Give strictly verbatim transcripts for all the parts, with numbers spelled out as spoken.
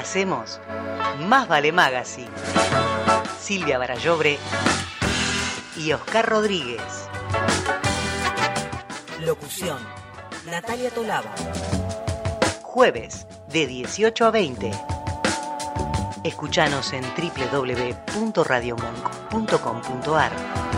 hacemos Más Vale Magazine. Silvia Barallobre y Oscar Rodríguez. Locución: Natalia Tolaba. Jueves de dieciocho a veinte. Escuchanos en doble u doble u doble u punto radio monk punto com punto a r.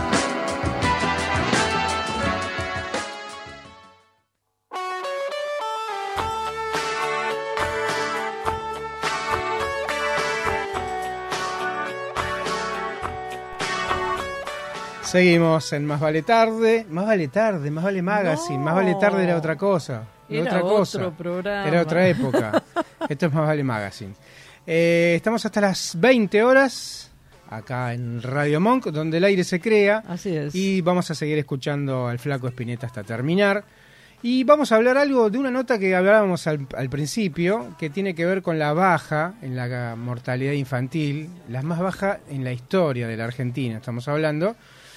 Seguimos en Más Vale Tarde, Más Vale Tarde, Más Vale Magazine, no. Más Vale Tarde era otra cosa, era otra otro cosa, programa. Era otra época. Esto es Más Vale Magazine. Eh, estamos hasta las veinte horas acá en Radio Monk, donde el aire se crea. Así es. Y vamos a seguir escuchando al Flaco Spinetta hasta terminar. Y vamos a hablar algo de una nota que hablábamos al, al principio, que tiene que ver con la baja en la mortalidad infantil, la más baja en la historia de la Argentina, estamos hablando.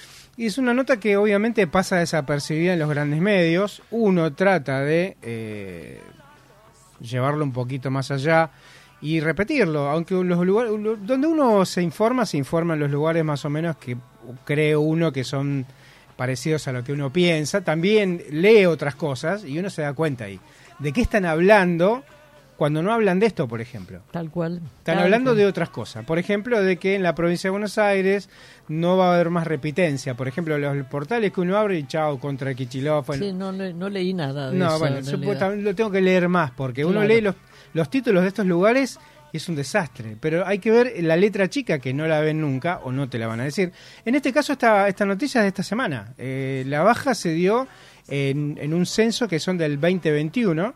Y es una nota que obviamente pasa desapercibida en los grandes medios. Uno trata de eh, llevarlo un poquito más allá y repetirlo, aunque los lugares donde uno se informa, se informa en los lugares más o menos que cree uno que son parecidos a lo que uno piensa. También lee otras cosas y uno se da cuenta ahí de qué están hablando cuando no hablan de esto, por ejemplo. Tal cual. Están tal hablando cual. de otras cosas. Por ejemplo, de que en la provincia de Buenos Aires no va a haber más repitencia. Por ejemplo, los portales que uno abre y chao, contra Kicillof. Bueno, sí, no, no, no leí nada de no, eso. bueno, supuestamente lo tengo que leer más, porque Claro. uno lee los, los títulos de estos lugares y es un desastre. Pero hay que ver la letra chica, que no la ven nunca, o no te la van a decir. En este caso, esta, esta noticia es de esta semana. Eh, la baja se dio en, en un censo que son del veinte veintiuno,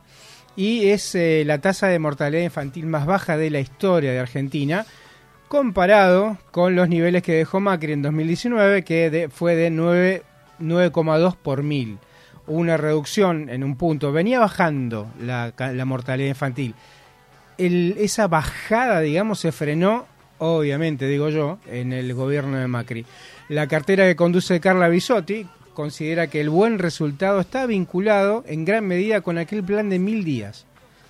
y es eh, la tasa de mortalidad infantil más baja de la historia de Argentina, comparado con los niveles que dejó Macri en dos mil diecinueve, que de, fue de nueve coma dos por mil. Una reducción en un punto. Venía bajando la, la mortalidad infantil. El, esa bajada, digamos, se frenó, obviamente, digo yo, en el gobierno de Macri. La cartera que conduce Carla Bisotti considera que el buen resultado está vinculado en gran medida con aquel plan de mil días,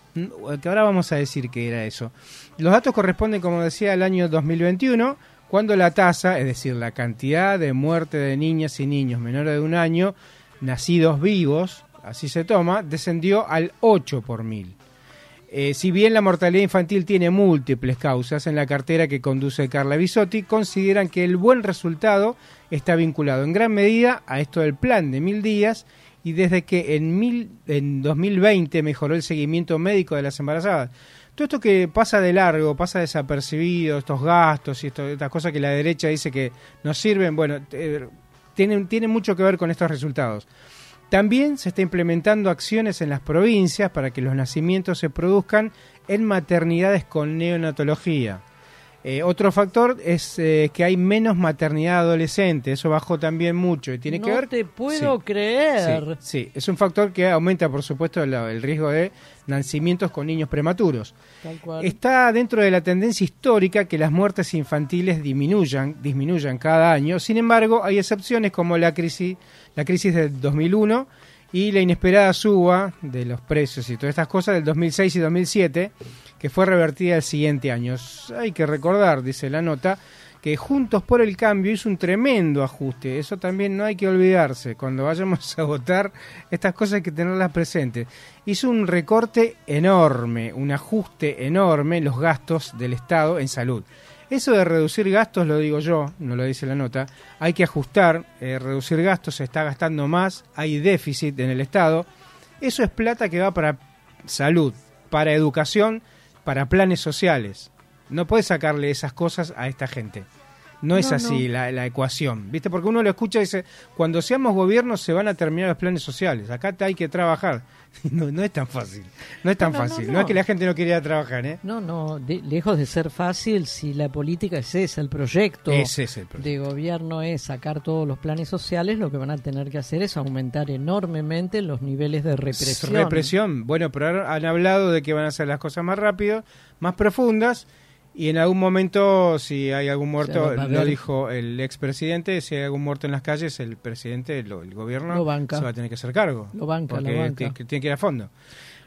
que ahora vamos a decir que era eso. Los datos corresponden, como decía, al año dos mil veintiuno, cuando la tasa, es decir, la cantidad de muerte de niñas y niños menores de un año, nacidos vivos, así se toma, descendió al ocho por mil. Eh, si bien la mortalidad infantil tiene múltiples causas, en la cartera que conduce Carla Bisotti consideran que el buen resultado está vinculado en gran medida a esto del plan de mil días, y desde que en, mil, en dos mil veinte mejoró el seguimiento médico de las embarazadas. Todo esto que pasa de largo, pasa desapercibido, estos gastos y esto, estas cosas que la derecha dice que nos sirven, bueno, eh, tienen, tienen mucho que ver con estos resultados. También se está implementando acciones en las provincias para que los nacimientos se produzcan en maternidades con neonatología. Eh, otro factor es eh, que hay menos maternidad adolescente, eso bajó también mucho y tiene no que ver. No te puedo sí, creer. Sí, sí, es un factor que aumenta, por supuesto, el, el riesgo de nacimientos con niños prematuros. Tal cual. Está dentro de la tendencia histórica que las muertes infantiles disminuyan, disminuyan cada año. Sin embargo, hay excepciones como la crisis, la crisis del dos mil uno y la inesperada suba de los precios y todas estas cosas del dos mil seis y dos mil siete, que fue revertida el siguiente año. Hay que recordar, dice la nota, que Juntos por el Cambio hizo un tremendo ajuste. Eso también no hay que olvidarse. Cuando vayamos a votar, estas cosas hay que tenerlas presentes. Hizo un recorte enorme, un ajuste enorme en los gastos del Estado en salud. Eso de reducir gastos, lo digo yo, no lo dice la nota, hay que ajustar, eh, reducir gastos, se está gastando más, hay déficit en el Estado. Eso es plata que va para salud, para educación, para planes sociales. No puedes sacarle esas cosas a esta gente. No es no, así no. La, la ecuación, ¿viste? Porque uno lo escucha y dice, cuando seamos gobierno se van a terminar los planes sociales, acá hay que trabajar. No, no es tan fácil, no es tan no, no, fácil. no, No, no. es que la gente no quería trabajar, ¿eh? No, no, de, lejos de ser fácil, si la política es esa, el proyecto, Ese es el proyecto de gobierno es sacar todos los planes sociales, lo que van a tener que hacer es aumentar enormemente los niveles de represión. Represión, bueno, pero ahora han hablado de que van a hacer las cosas más rápido, más profundas, y en algún momento, si hay algún muerto, O sea, lo ver. dijo el expresidente, si hay algún muerto en las calles, el presidente, lo, el gobierno, Lo banca. se va a tener que hacer cargo. Lo banca, porque lo banca. t- tiene que ir a fondo.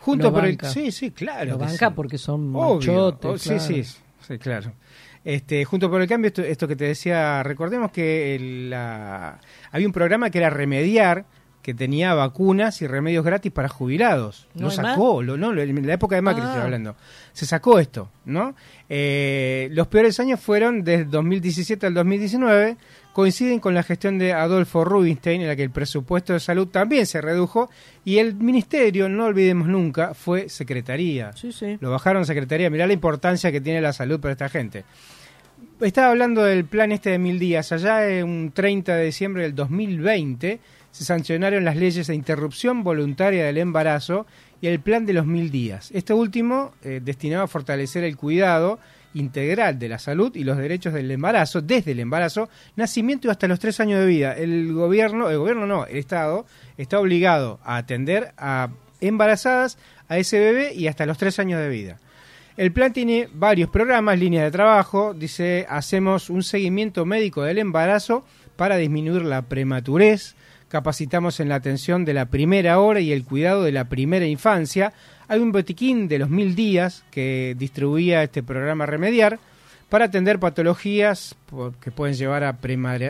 Junto lo por banca. el, sí, sí, claro. Lo que banca sí. porque son Obvio. machotes. Oh, sí, claro. sí, sí, claro. Este, junto por el cambio, esto, esto que te decía, recordemos que el, la, había un programa que era Remediar, que tenía vacunas y remedios gratis para jubilados. ¿No Lo hay sacó, lo, no, en la época de Macri Ah. estoy hablando. Se sacó esto, ¿no? Eh, los peores años fueron desde dos mil diecisiete al dos mil diecinueve, coinciden con la gestión de Adolfo Rubinstein, en la que el presupuesto de salud también se redujo, y el ministerio, no olvidemos nunca, fue secretaría. Sí, sí. Lo bajaron a secretaría. Mirá la importancia que tiene la salud para esta gente. Estaba hablando del plan este de mil días. Allá en un treinta de diciembre del dos mil veinte se sancionaron las leyes de interrupción voluntaria del embarazo y el plan de los mil días. Este último eh, destinado a fortalecer el cuidado integral de la salud y los derechos del embarazo, desde el embarazo, nacimiento y hasta los tres años de vida. El gobierno, el gobierno no, el Estado está obligado a atender a embarazadas, a ese bebé y hasta los tres años de vida. El plan tiene varios programas, líneas de trabajo, dice, hacemos un seguimiento médico del embarazo para disminuir la prematurez, capacitamos en la atención de la primera hora y el cuidado de la primera infancia. Hay un botiquín de los mil días que distribuía este programa Remediar para atender patologías que pueden llevar a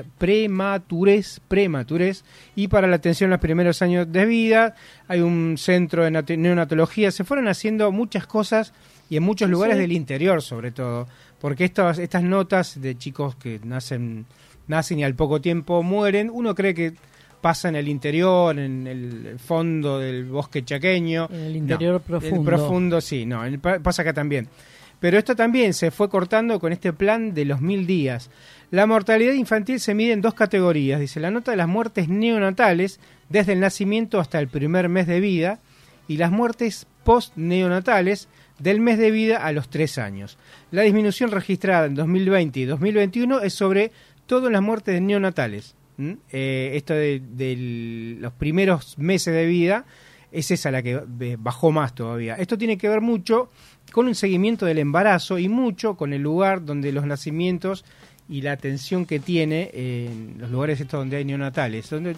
prematurez, prematurez y para la atención en los primeros años de vida. Hay un centro de neonatología. Se fueron haciendo muchas cosas y en muchos lugares sí. del interior sobre todo, porque estas, estas notas de chicos que nacen, nacen y al poco tiempo mueren, uno cree que pasa en el interior, en el fondo del bosque chaqueño. En el interior no, profundo. El profundo, sí, no, el, pasa acá también. Pero esto también se fue cortando con este plan de los mil días. La mortalidad infantil se mide en dos categorías. Dice, la nota de las muertes neonatales desde el nacimiento hasta el primer mes de vida y las muertes post-neonatales del mes de vida a los tres años. La disminución registrada en dos mil veinte y dos mil veintiuno es sobre todo en las muertes neonatales. ¿Mm? Eh, esto de, de los primeros meses de vida es esa la que bajó más todavía. Esto tiene que ver mucho con un seguimiento del embarazo y mucho con el lugar donde los nacimientos y la atención que tiene en los lugares estos donde hay neonatales, donde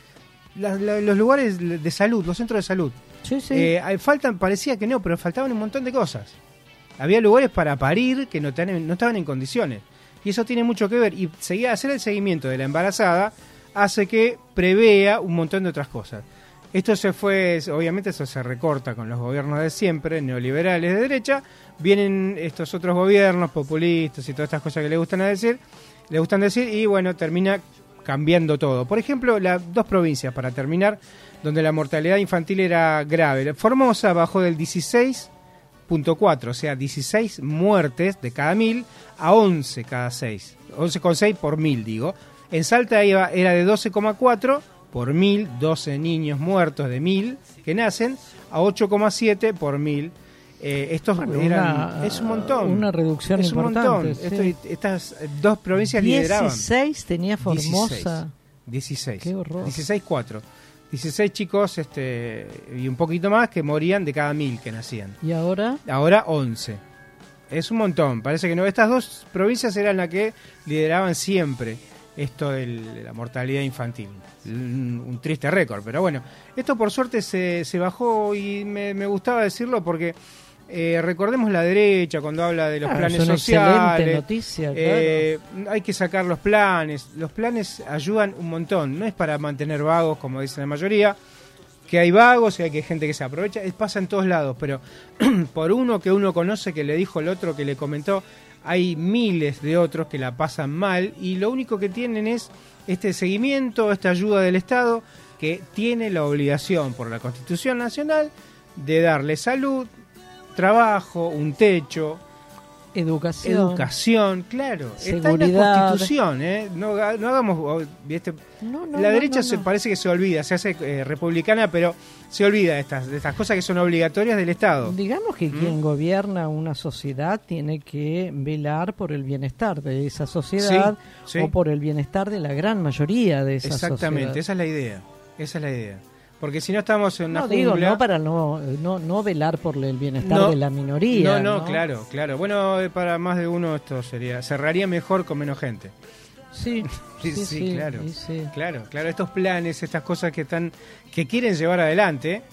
la, la, los lugares de salud, los centros de salud. Sí, sí. Eh, faltan, parecía que no, pero faltaban un montón de cosas. Había lugares para parir que no, ten, no estaban en condiciones. Y eso tiene mucho que ver. Y seguir, hacer el seguimiento de la embarazada hace que prevea un montón de otras cosas. Esto se fue, obviamente eso se recorta con los gobiernos de siempre, neoliberales de derecha. Vienen estos otros gobiernos populistas y todas estas cosas que le gustan a decir, le gustan decir, y bueno, termina cambiando todo. Por ejemplo, las dos provincias, para terminar, donde la mortalidad infantil era grave. Formosa bajó del dieciséis punto cuatro, o sea, dieciséis muertes de cada mil a once cada seis. once coma seis por mil, digo. En Salta iba, era de doce coma cuatro por mil, doce niños muertos de mil que nacen, a ocho coma siete por mil. Eh, estos bueno, eran, una, es un montón. Una reducción es importante. un montón. Sí. Esto, estas dos provincias lideraban. dieciséis tenía Formosa. dieciséis. Qué horror. dieciséis cuatro. dieciséis chicos este y un poquito más que morían de cada mil que nacían. ¿Y ahora? Ahora once. Es un montón. Parece que no. Estas dos provincias eran las que lideraban siempre esto de la mortalidad infantil. Un, un triste récord, pero bueno. Esto por suerte se, se bajó y me, me gustaba decirlo porque eh, recordemos la derecha cuando habla de los Claro, planes es una sociales. excelente noticia, eh, hay que sacar los planes. Los planes ayudan un montón. No es para mantener vagos, como dice la mayoría. Que hay vagos y hay que gente que se aprovecha. Es, pasa en todos lados, pero por uno que uno conoce, que le dijo el otro, que le comentó, hay miles de otros que la pasan mal y lo único que tienen es este seguimiento, esta ayuda del Estado, que tiene la obligación por la Constitución Nacional de darle salud, trabajo, un techo, educación, educación, claro, seguridad. Está en la Constitución, ¿eh? no, no hagamos, ¿viste? No, no, la no, derecha no, se no. parece que se olvida, se hace eh, republicana, pero se olvida de estas, de estas cosas que son obligatorias del Estado. Digamos que ¿Mm? quien gobierna una sociedad tiene que velar por el bienestar de esa sociedad sí, sí. o por el bienestar de la gran mayoría de esa Exactamente, sociedad. esa es la idea, esa es la idea. Porque si no estamos en una No, digo, jungla... no para no, no, no velar por el bienestar No, de la minoría. No, no, ¿no? claro, claro. Bueno, eh, para más de uno esto sería... Cerraría mejor con menos gente. Sí, Sí, sí, sí, sí, claro. sí, sí. Claro, claro. Estos planes, estas cosas que están que quieren llevar adelante,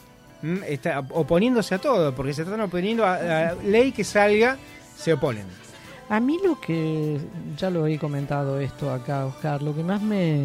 ¿m? Está oponiéndose a todo, porque se están oponiendo a, a ley que salga, se oponen. A mí lo que, ya lo he comentado esto acá, Oscar, lo que más me,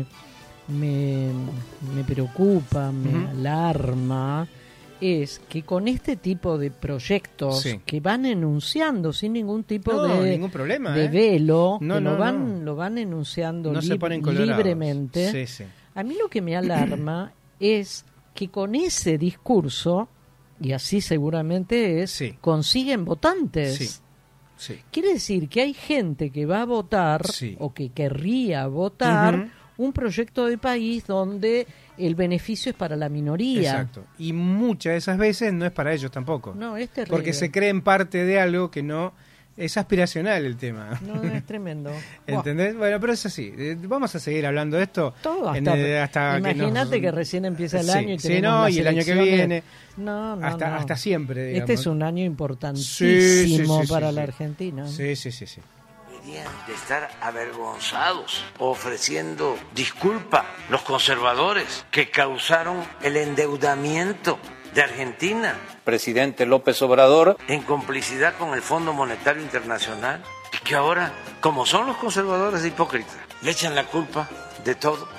me, me preocupa, me uh-huh. alarma, es que con este tipo de proyectos sí. que van enunciando sin ningún tipo no, de, ningún problema, de ¿eh? velo, no, que no, lo, van, no. lo van enunciando no li- se ponen colorados. libremente, sí, sí. a mí lo que me alarma es que con ese discurso, y así seguramente es, sí. consiguen votantes. Sí. Sí. Quiere decir que hay gente que va a votar sí. o que querría votar uh-huh. un proyecto de país donde el beneficio es para la minoría. Exacto. Y muchas de esas veces no es para ellos tampoco. No, es terrible. Porque se creen parte de algo que no... Es aspiracional el tema. No, es tremendo. ¿Entendés? Wow. Bueno, pero es así. Vamos a seguir hablando de esto. Todo hasta, el, hasta imagínate que, que, nos... que recién empieza el sí, año y sí, tenemos no, las y el año que elecciones. viene. No, no, hasta, no. hasta siempre, digamos. Este es un año importantísimo sí, sí, sí, para sí, la sí. Argentina. Sí, sí, sí, sí. Deberían de estar avergonzados, ofreciendo disculpa los conservadores que causaron el endeudamiento de Argentina. Presidente López Obrador, en complicidad con el Fondo Monetario Internacional, y que ahora, como son los conservadores hipócritas, le echan la culpa de todo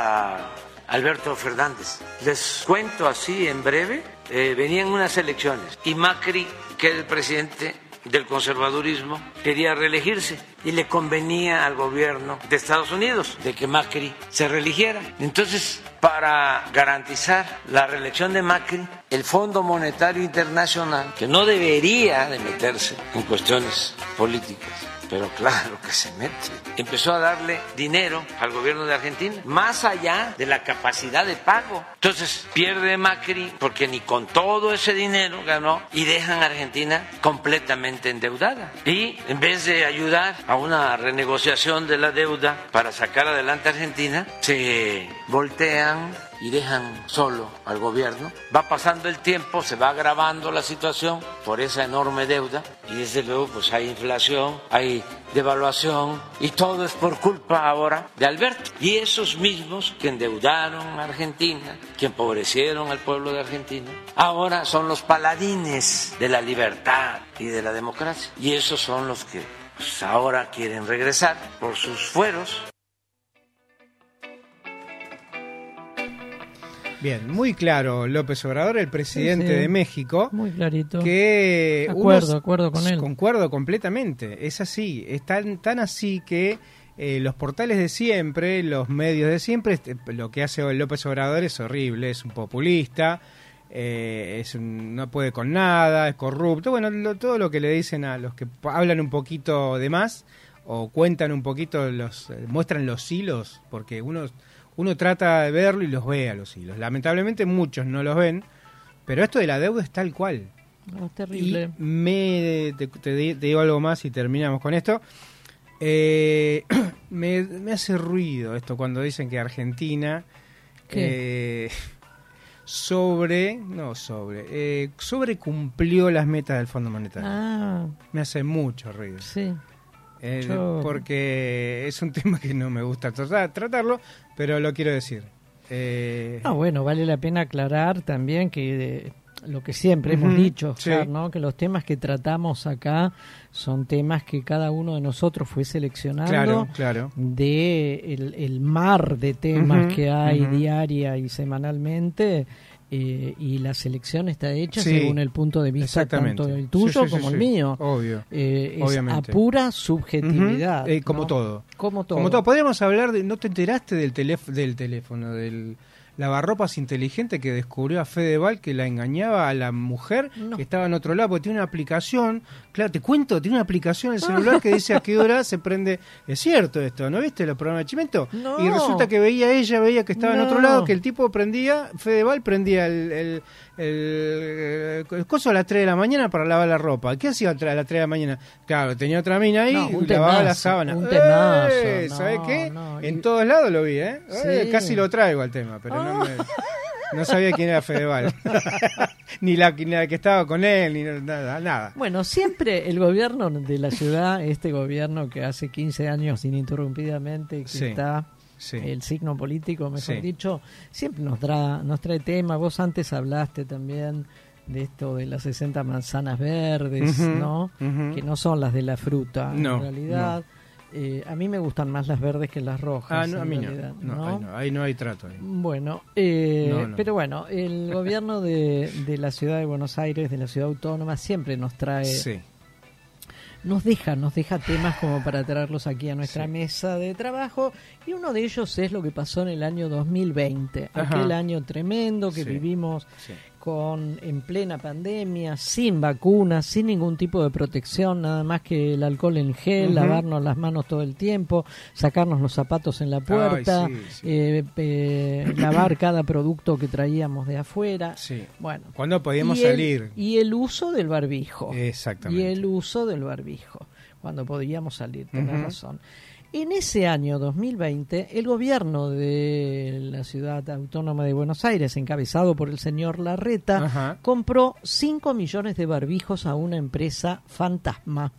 a Alberto Fernández. Les cuento así en breve, eh, venían unas elecciones y Macri, que era el presidente del conservadurismo, quería reelegirse y le convenía al gobierno de Estados Unidos de que Macri se reeligiera. Entonces, para garantizar la reelección de Macri, el Fondo Monetario Internacional, que no debería de meterse en cuestiones políticas, pero claro que se mete, empezó a darle dinero al gobierno de Argentina, más allá de la capacidad de pago. Entonces pierde Macri porque ni con todo ese dinero ganó y dejan a Argentina completamente endeudada. Y en vez de ayudar a una renegociación de la deuda para sacar adelante a Argentina, se voltean y dejan solo al gobierno. Va pasando el tiempo, se va agravando la situación por esa enorme deuda y desde luego pues hay inflación, hay devaluación y todo es por culpa ahora de Alberto. Y esos mismos que endeudaron a Argentina, que empobrecieron al pueblo de Argentina, ahora son los paladines de la libertad y de la democracia. Y esos son los que pues, ahora quieren regresar por sus fueros. Bien, muy claro López Obrador, el presidente sí, sí. de México. Muy clarito. Que acuerdo, unos, acuerdo con él. Concuerdo completamente. Es así, es tan, tan así que eh, los portales de siempre, los medios de siempre, este, lo que hace López Obrador es horrible, es un populista, eh, es un, no puede con nada, es corrupto. Bueno, lo, todo lo que le dicen a los que hablan un poquito de más o cuentan un poquito, los eh, muestran los hilos, porque uno... Uno trata de verlo y los ve a los hilos. Lamentablemente muchos no los ven, pero esto de la deuda es tal cual. No, es terrible. Y me, te, te, te digo algo más y terminamos con esto. Eh, me, me hace ruido esto cuando dicen que Argentina eh, sobre, no sobre, eh, sobrecumplió las metas del Fondo Monetario. Ah, me hace mucho ruido. Sí. Eh, Yo... porque es un tema que no me gusta tratar, tratarlo, pero lo quiero decir. Eh... Ah, bueno, vale la pena aclarar también que eh, lo que siempre uh-huh, hemos dicho, Oscar, sí. ¿no? Que los temas que tratamos acá son temas que cada uno de nosotros fue seleccionando claro, claro. de el, el mar de temas uh-huh, que hay uh-huh. diaria y semanalmente. Eh, y la selección está hecha sí, según el punto de vista tanto el tuyo sí, sí, sí, como sí. el mío. Obvio, eh, obviamente. Es a pura subjetividad. Uh-huh. Eh, como, ¿no? todo. como todo. Como todo. Podríamos hablar de... ¿No te enteraste del, teléf- del teléfono, del lavarropas inteligente que descubrió a Fedeval que la engañaba a la mujer no. que estaba en otro lado? Porque tiene una aplicación... Claro, te cuento, tiene una aplicación en el celular que dice a qué hora se prende... Es cierto esto, ¿no viste los programas de Chimento? No. Y resulta que veía ella, veía que estaba no. en otro lado, que el tipo prendía, Fedeval prendía el, el, el, el coso a las tres de la mañana para lavar la ropa. ¿Qué hacía a las tres de la mañana? Claro, tenía otra mina ahí no, y lavaba la sábana. Un temazo, ¡Eh! no, ¿Sabes qué? No, en y... todos lados lo vi, ¿eh? Sí. eh casi lo traigo al tema, pero oh. no me... No sabía quién era Fedeval. ni, la, ni la que estaba con él, ni nada, nada. Bueno, siempre el gobierno de la ciudad, este gobierno que hace quince años ininterrumpidamente que sí. está Sí. El signo político, mejor Sí. dicho, siempre nos trae, nos trae tema. Vos antes hablaste también de esto de las sesenta manzanas verdes, Ujú, ¿no? ujú. Que no son las de la fruta, No, en realidad. Eh, a mí me gustan más las verdes que las rojas. Ah, no, en a mí no. realidad, No, ¿no? Ahí no. Ahí no hay trato. Ahí. Bueno, eh, No, no. pero bueno, el gobierno de, de la ciudad de Buenos Aires, de la ciudad autónoma, siempre nos trae, Sí. nos deja, nos deja temas como para traerlos aquí a nuestra Sí. mesa de trabajo, y uno de ellos es lo que pasó en el año dos mil veinte, Ajá. aquel año tremendo que Sí. vivimos Sí. con en plena pandemia, sin vacunas, sin ningún tipo de protección, nada más que el alcohol en gel, Ujú. lavarnos las manos todo el tiempo, sacarnos los zapatos en la puerta, Ay, sí, sí. eh, eh, lavar cada producto que traíamos de afuera. Sí. Bueno, ¿Cuándo podíamos y el- salir? y el uso del barbijo. Exactamente. Y el uso del barbijo, cuando podíamos salir, tenés Ujú. razón. En ese año dos mil veinte, el gobierno de la ciudad autónoma de Buenos Aires, encabezado por el señor Larreta, Ajá. compró cinco millones de barbijos a una empresa fantasma.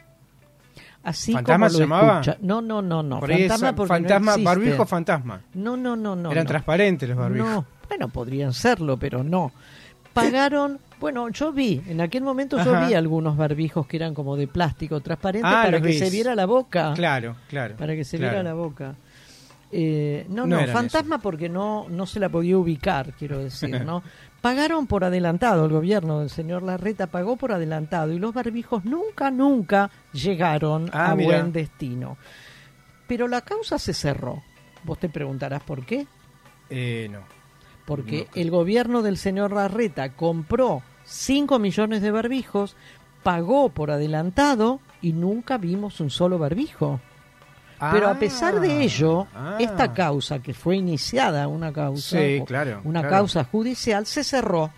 Así ¿Fantasma como se lo llamaba? escucha. No, no, no, no. Por ahí fantasma esa- porque fantasma, no existe. barbijo fantasma. No, no, no, no. Eran no. transparentes los barbijos. No, bueno, podrían serlo, pero no. Pagaron, bueno, yo vi, en aquel momento yo Ajá. vi algunos barbijos que eran como de plástico transparente Ah, para los que vis. se viera la boca. Claro, claro. Para que se claro. viera la boca. Eh, no, No no, eran fantasma porque no, no se la podía ubicar, quiero decir, ¿no? Pagaron por adelantado, el gobierno del señor Larreta pagó por adelantado y los barbijos nunca, nunca llegaron Ah, a mira. buen destino. Pero la causa se cerró. Vos te preguntarás por qué. Eh, no. Porque No. el gobierno del señor Larreta compró cinco millones de barbijos, pagó por adelantado y nunca vimos un solo barbijo. Pero a pesar de ello, Ah. esta causa que fue iniciada, una causa, Sí, o- claro, una claro. causa judicial, se cerró.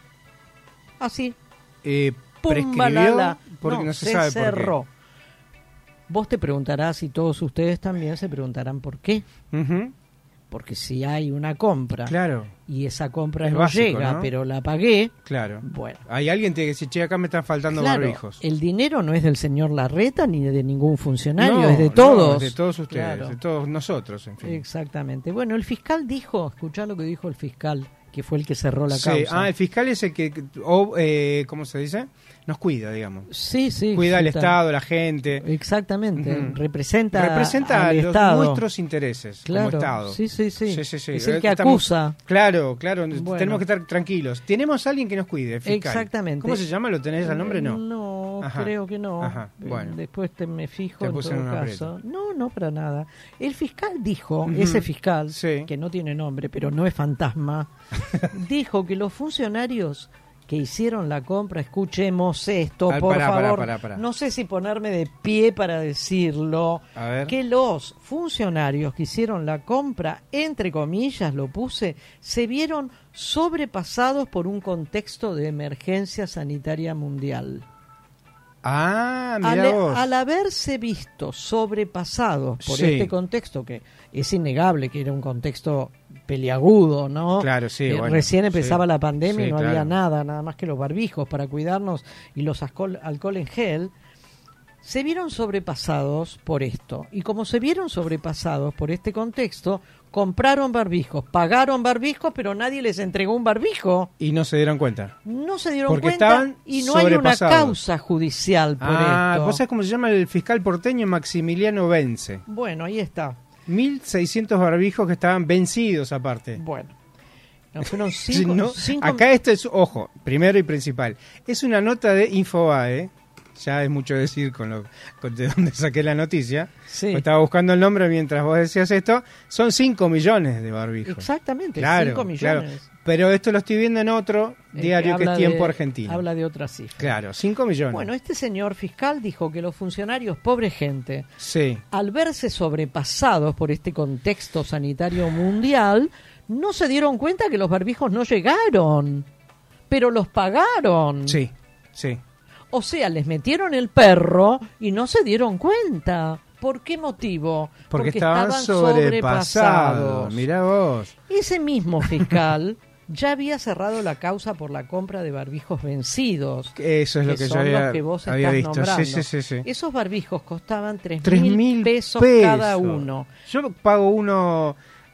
Así, Eh, pum, prescribió balala. porque no, No, se, se sabe cerró. por Vos te preguntarás, y todos ustedes también se preguntarán por qué. qué. Ujú. Porque si hay una compra Claro, y esa compra Es no básico, llega, ¿no? pero la pagué, claro. bueno. Hay alguien que tiene que decir, che, acá me están faltando Claro, barbijos. el dinero no es del señor Larreta ni de ningún funcionario, No, es de no, todos. de todos ustedes, Claro. de todos nosotros, en fin. Exactamente. Bueno, el fiscal dijo, escuchá lo que dijo el fiscal, que fue el que cerró la Sí, causa. ah, el fiscal es el que, o, eh, ¿cómo se dice? Nos cuida, digamos. Sí, sí. Cuida al está- Estado, la gente. Exactamente. Ujú. Representa, Representa al los, Estado. nuestros intereses Claro. como Estado. Sí, sí, sí. Sí, sí, sí. Es el que Estamos- acusa. Claro, claro. Bueno. Tenemos que estar tranquilos. Tenemos a alguien que nos cuide, fiscal. Exactamente. ¿Cómo se llama? ¿Lo tenés al nombre? No. No, Ajá. creo que no. Ajá, Eh, bueno. Después te me fijo Te en puse todo en un caso. No, no, para nada. El fiscal dijo, Ujú. ese fiscal, Sí. que no tiene nombre, pero no es fantasma, dijo que los funcionarios que hicieron la compra, escuchemos esto, Ah, por pará, pará, favor. pará, pará. No sé si ponerme de pie para decirlo. A ver. Que los funcionarios que hicieron la compra, entre comillas lo puse, se vieron sobrepasados por un contexto de emergencia sanitaria mundial. Ah, Al, mira vos. al haberse visto sobrepasados por Sí. este contexto, que es innegable que era un contexto peliagudo, ¿no? Claro, sí, Eh, bueno, recién empezaba sí. la pandemia Sí, y no claro. había nada, nada más que los barbijos para cuidarnos y los alcohol, alcohol en gel. Se vieron sobrepasados por esto. Y como se vieron sobrepasados por este contexto, compraron barbijos, pagaron barbijos, pero nadie les entregó un barbijo. Y no se dieron cuenta. No se dieron Porque cuenta estaban y no hay una sobrepasados. causa judicial por Ah, esto. ¿vos sabés cómo se llama el fiscal porteño? Maximiliano Vence. Bueno, ahí está. mil seiscientos barbijos que estaban vencidos aparte. Bueno. No, fueron Si cinco, no, cinco- acá esto es, ojo, primero y principal, es una nota de Infobae, ya es mucho decir con lo con de donde saqué la noticia. Sí. Pues estaba buscando el nombre mientras vos decías esto, son cinco millones de barbijos. Exactamente, Claro, cinco millones. claro. Pero esto lo estoy viendo en otro Eh, diario que habla es Tiempo de- Argentino. Habla de otra cifra. Claro, cinco millones. Bueno, este señor fiscal dijo que los funcionarios, pobre gente, Sí. al verse sobrepasados por este contexto sanitario mundial, no se dieron cuenta que los barbijos no llegaron, pero los pagaron. Sí, sí. O sea, les metieron el perro y no se dieron cuenta. ¿Por qué motivo? Porque, estaban, sobrepasados. Mirá vos. Ese mismo fiscal ya había cerrado la causa por la compra de barbijos vencidos. Eso es lo que que yo son había, los que vos había estás visto. nombrando. Sí, sí, sí, sí. Esos barbijos costaban tres Tres mil mil pesos, pesos cada uno. Yo pago uno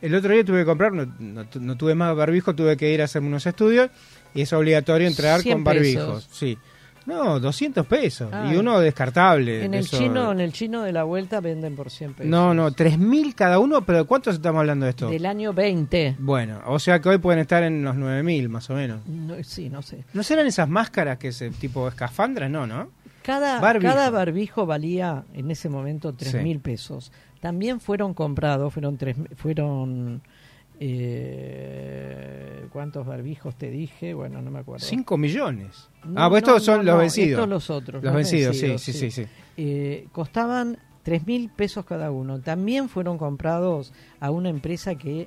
El otro día tuve que comprar, no, no, no tuve más barbijo, tuve que ir a hacerme unos estudios y es obligatorio entrar con barbijos. Sí. No, doscientos pesos. Ay. Y uno descartable. En el eso. chino en el chino de la vuelta venden por cien pesos. No, no, tres mil cada uno, pero ¿cuántos estamos hablando de esto? Del año veinte. Bueno, o sea que hoy pueden estar en los nueve mil más o menos. No, sí, no sé. ¿No serán esas máscaras que es tipo escafandra? No, ¿no? Cada barbijo, cada barbijo valía en ese momento tres mil sí. pesos. También fueron comprados, fueron tres, fueron... Eh, ¿Cuántos barbijos te dije? Bueno, no me acuerdo. Cinco millones. No, ah, pues estos no, son no, los no, vencidos. Estos los otros. Los, los vencidos, vencidos, sí, sí, sí. sí, sí. Eh, costaban tres mil pesos cada uno. También fueron comprados a una empresa que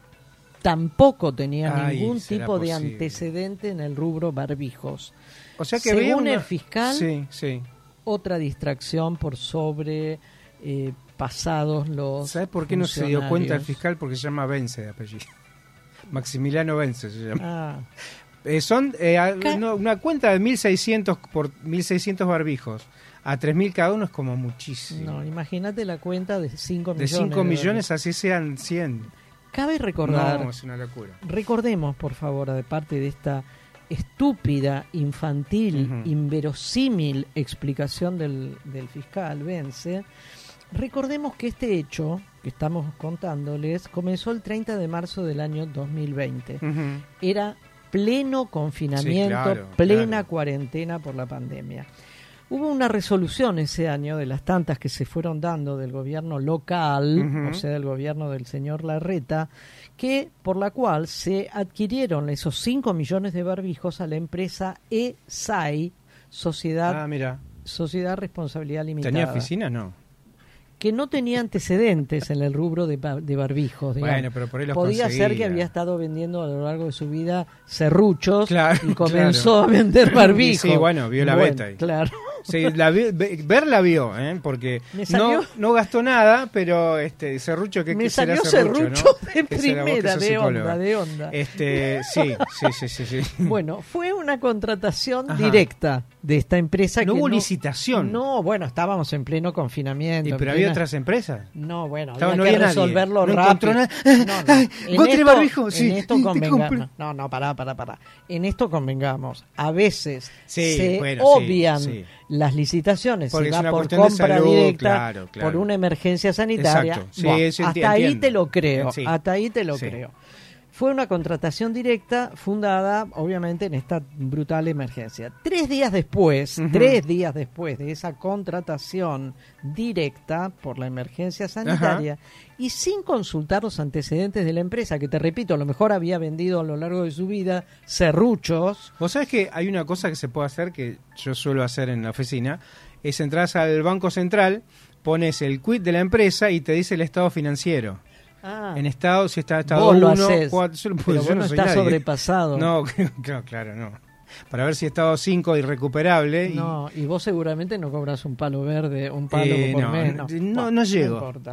tampoco tenía Ay, ningún tipo posible. de antecedente en el rubro barbijos. O sea que según una... el fiscal, sí, sí. otra distracción por sobre... Eh, pasados los ¿Sabes por qué no se dio cuenta el fiscal? Porque se llama Vence de apellido. Maximiliano Vence se llama. Ah. Eh, son eh, no, una cuenta de mil seiscientos por mil seiscientos barbijos. A tres mil cada uno es como muchísimo. No, imagínate la cuenta de cinco millones. De cinco millones, así sean cien. Cabe recordar. No, es una locura. Recordemos, por favor, de parte de esta estúpida, infantil, uh-huh. inverosímil explicación del, del fiscal Vence. Recordemos que este hecho que estamos contándoles comenzó el treinta de marzo del año dos mil veinte. Uh-huh. Era pleno confinamiento, sí, claro, plena claro. cuarentena por la pandemia. Hubo una resolución ese año de las tantas que se fueron dando del gobierno local, uh-huh. o sea, del gobierno del señor Larreta, que por la cual se adquirieron esos cinco millones de barbijos a la empresa E S A I, Sociedad, ah, mira. Sociedad Responsabilidad Limitada. ¿Tenía oficina? No. Que no tenía antecedentes en el rubro de, de barbijos. Digamos. Bueno, pero por ahí los podía conseguía. ser que había estado vendiendo a lo largo de su vida serruchos claro, y comenzó claro. a vender barbijos. Sí, bueno, vio la bueno, beta ahí. Claro. Sí, la vi, ver la vio, ¿eh? Porque no, no gastó nada, pero este serrucho que me será salió serrucho, serrucho ¿no? de primera, de onda, de onda. Este, sí, sí, sí, sí, sí. Bueno, fue una contratación Ajá. directa de esta empresa. No que hubo no, licitación. No, bueno, estábamos en pleno confinamiento. ¿Y pero plena... había otras empresas? No, bueno, Estaba, había no que había resolverlo nadie. rápido. No encontró nada. No, no. En, esto, barbijo, sí. en esto convengamos. No, no, pará, pará, pará. En esto convengamos. A veces sí, se bueno, obvian sí, sí. las licitaciones, porque se va por compra salud, directa, claro, claro. por una emergencia sanitaria. Sí, bueno, sí, hasta entiendo. ahí te lo creo, sí. hasta ahí te lo sí. creo. Fue una contratación directa fundada, obviamente, en esta brutal emergencia. Tres días después, uh-huh. tres días después de esa contratación directa por la emergencia sanitaria uh-huh. y sin consultar los antecedentes de la empresa, que te repito, a lo mejor había vendido a lo largo de su vida serruchos. Vos sabés que hay una cosa que se puede hacer, que yo suelo hacer en la oficina, es entras al Banco Central, pones el quit de la empresa y te dice el estado financiero. Ah, en estado, si está estado vos uno, lo haces, cuatro, yo lo puedo, pero yo vos no no soy estás nadie. sobrepasado. No, claro, claro, no. Para ver si estado cinco irrecuperable. Y... No, y vos seguramente no cobras un palo verde, un palo eh, por no, mes. No, no, no, bueno, no llego. No importa.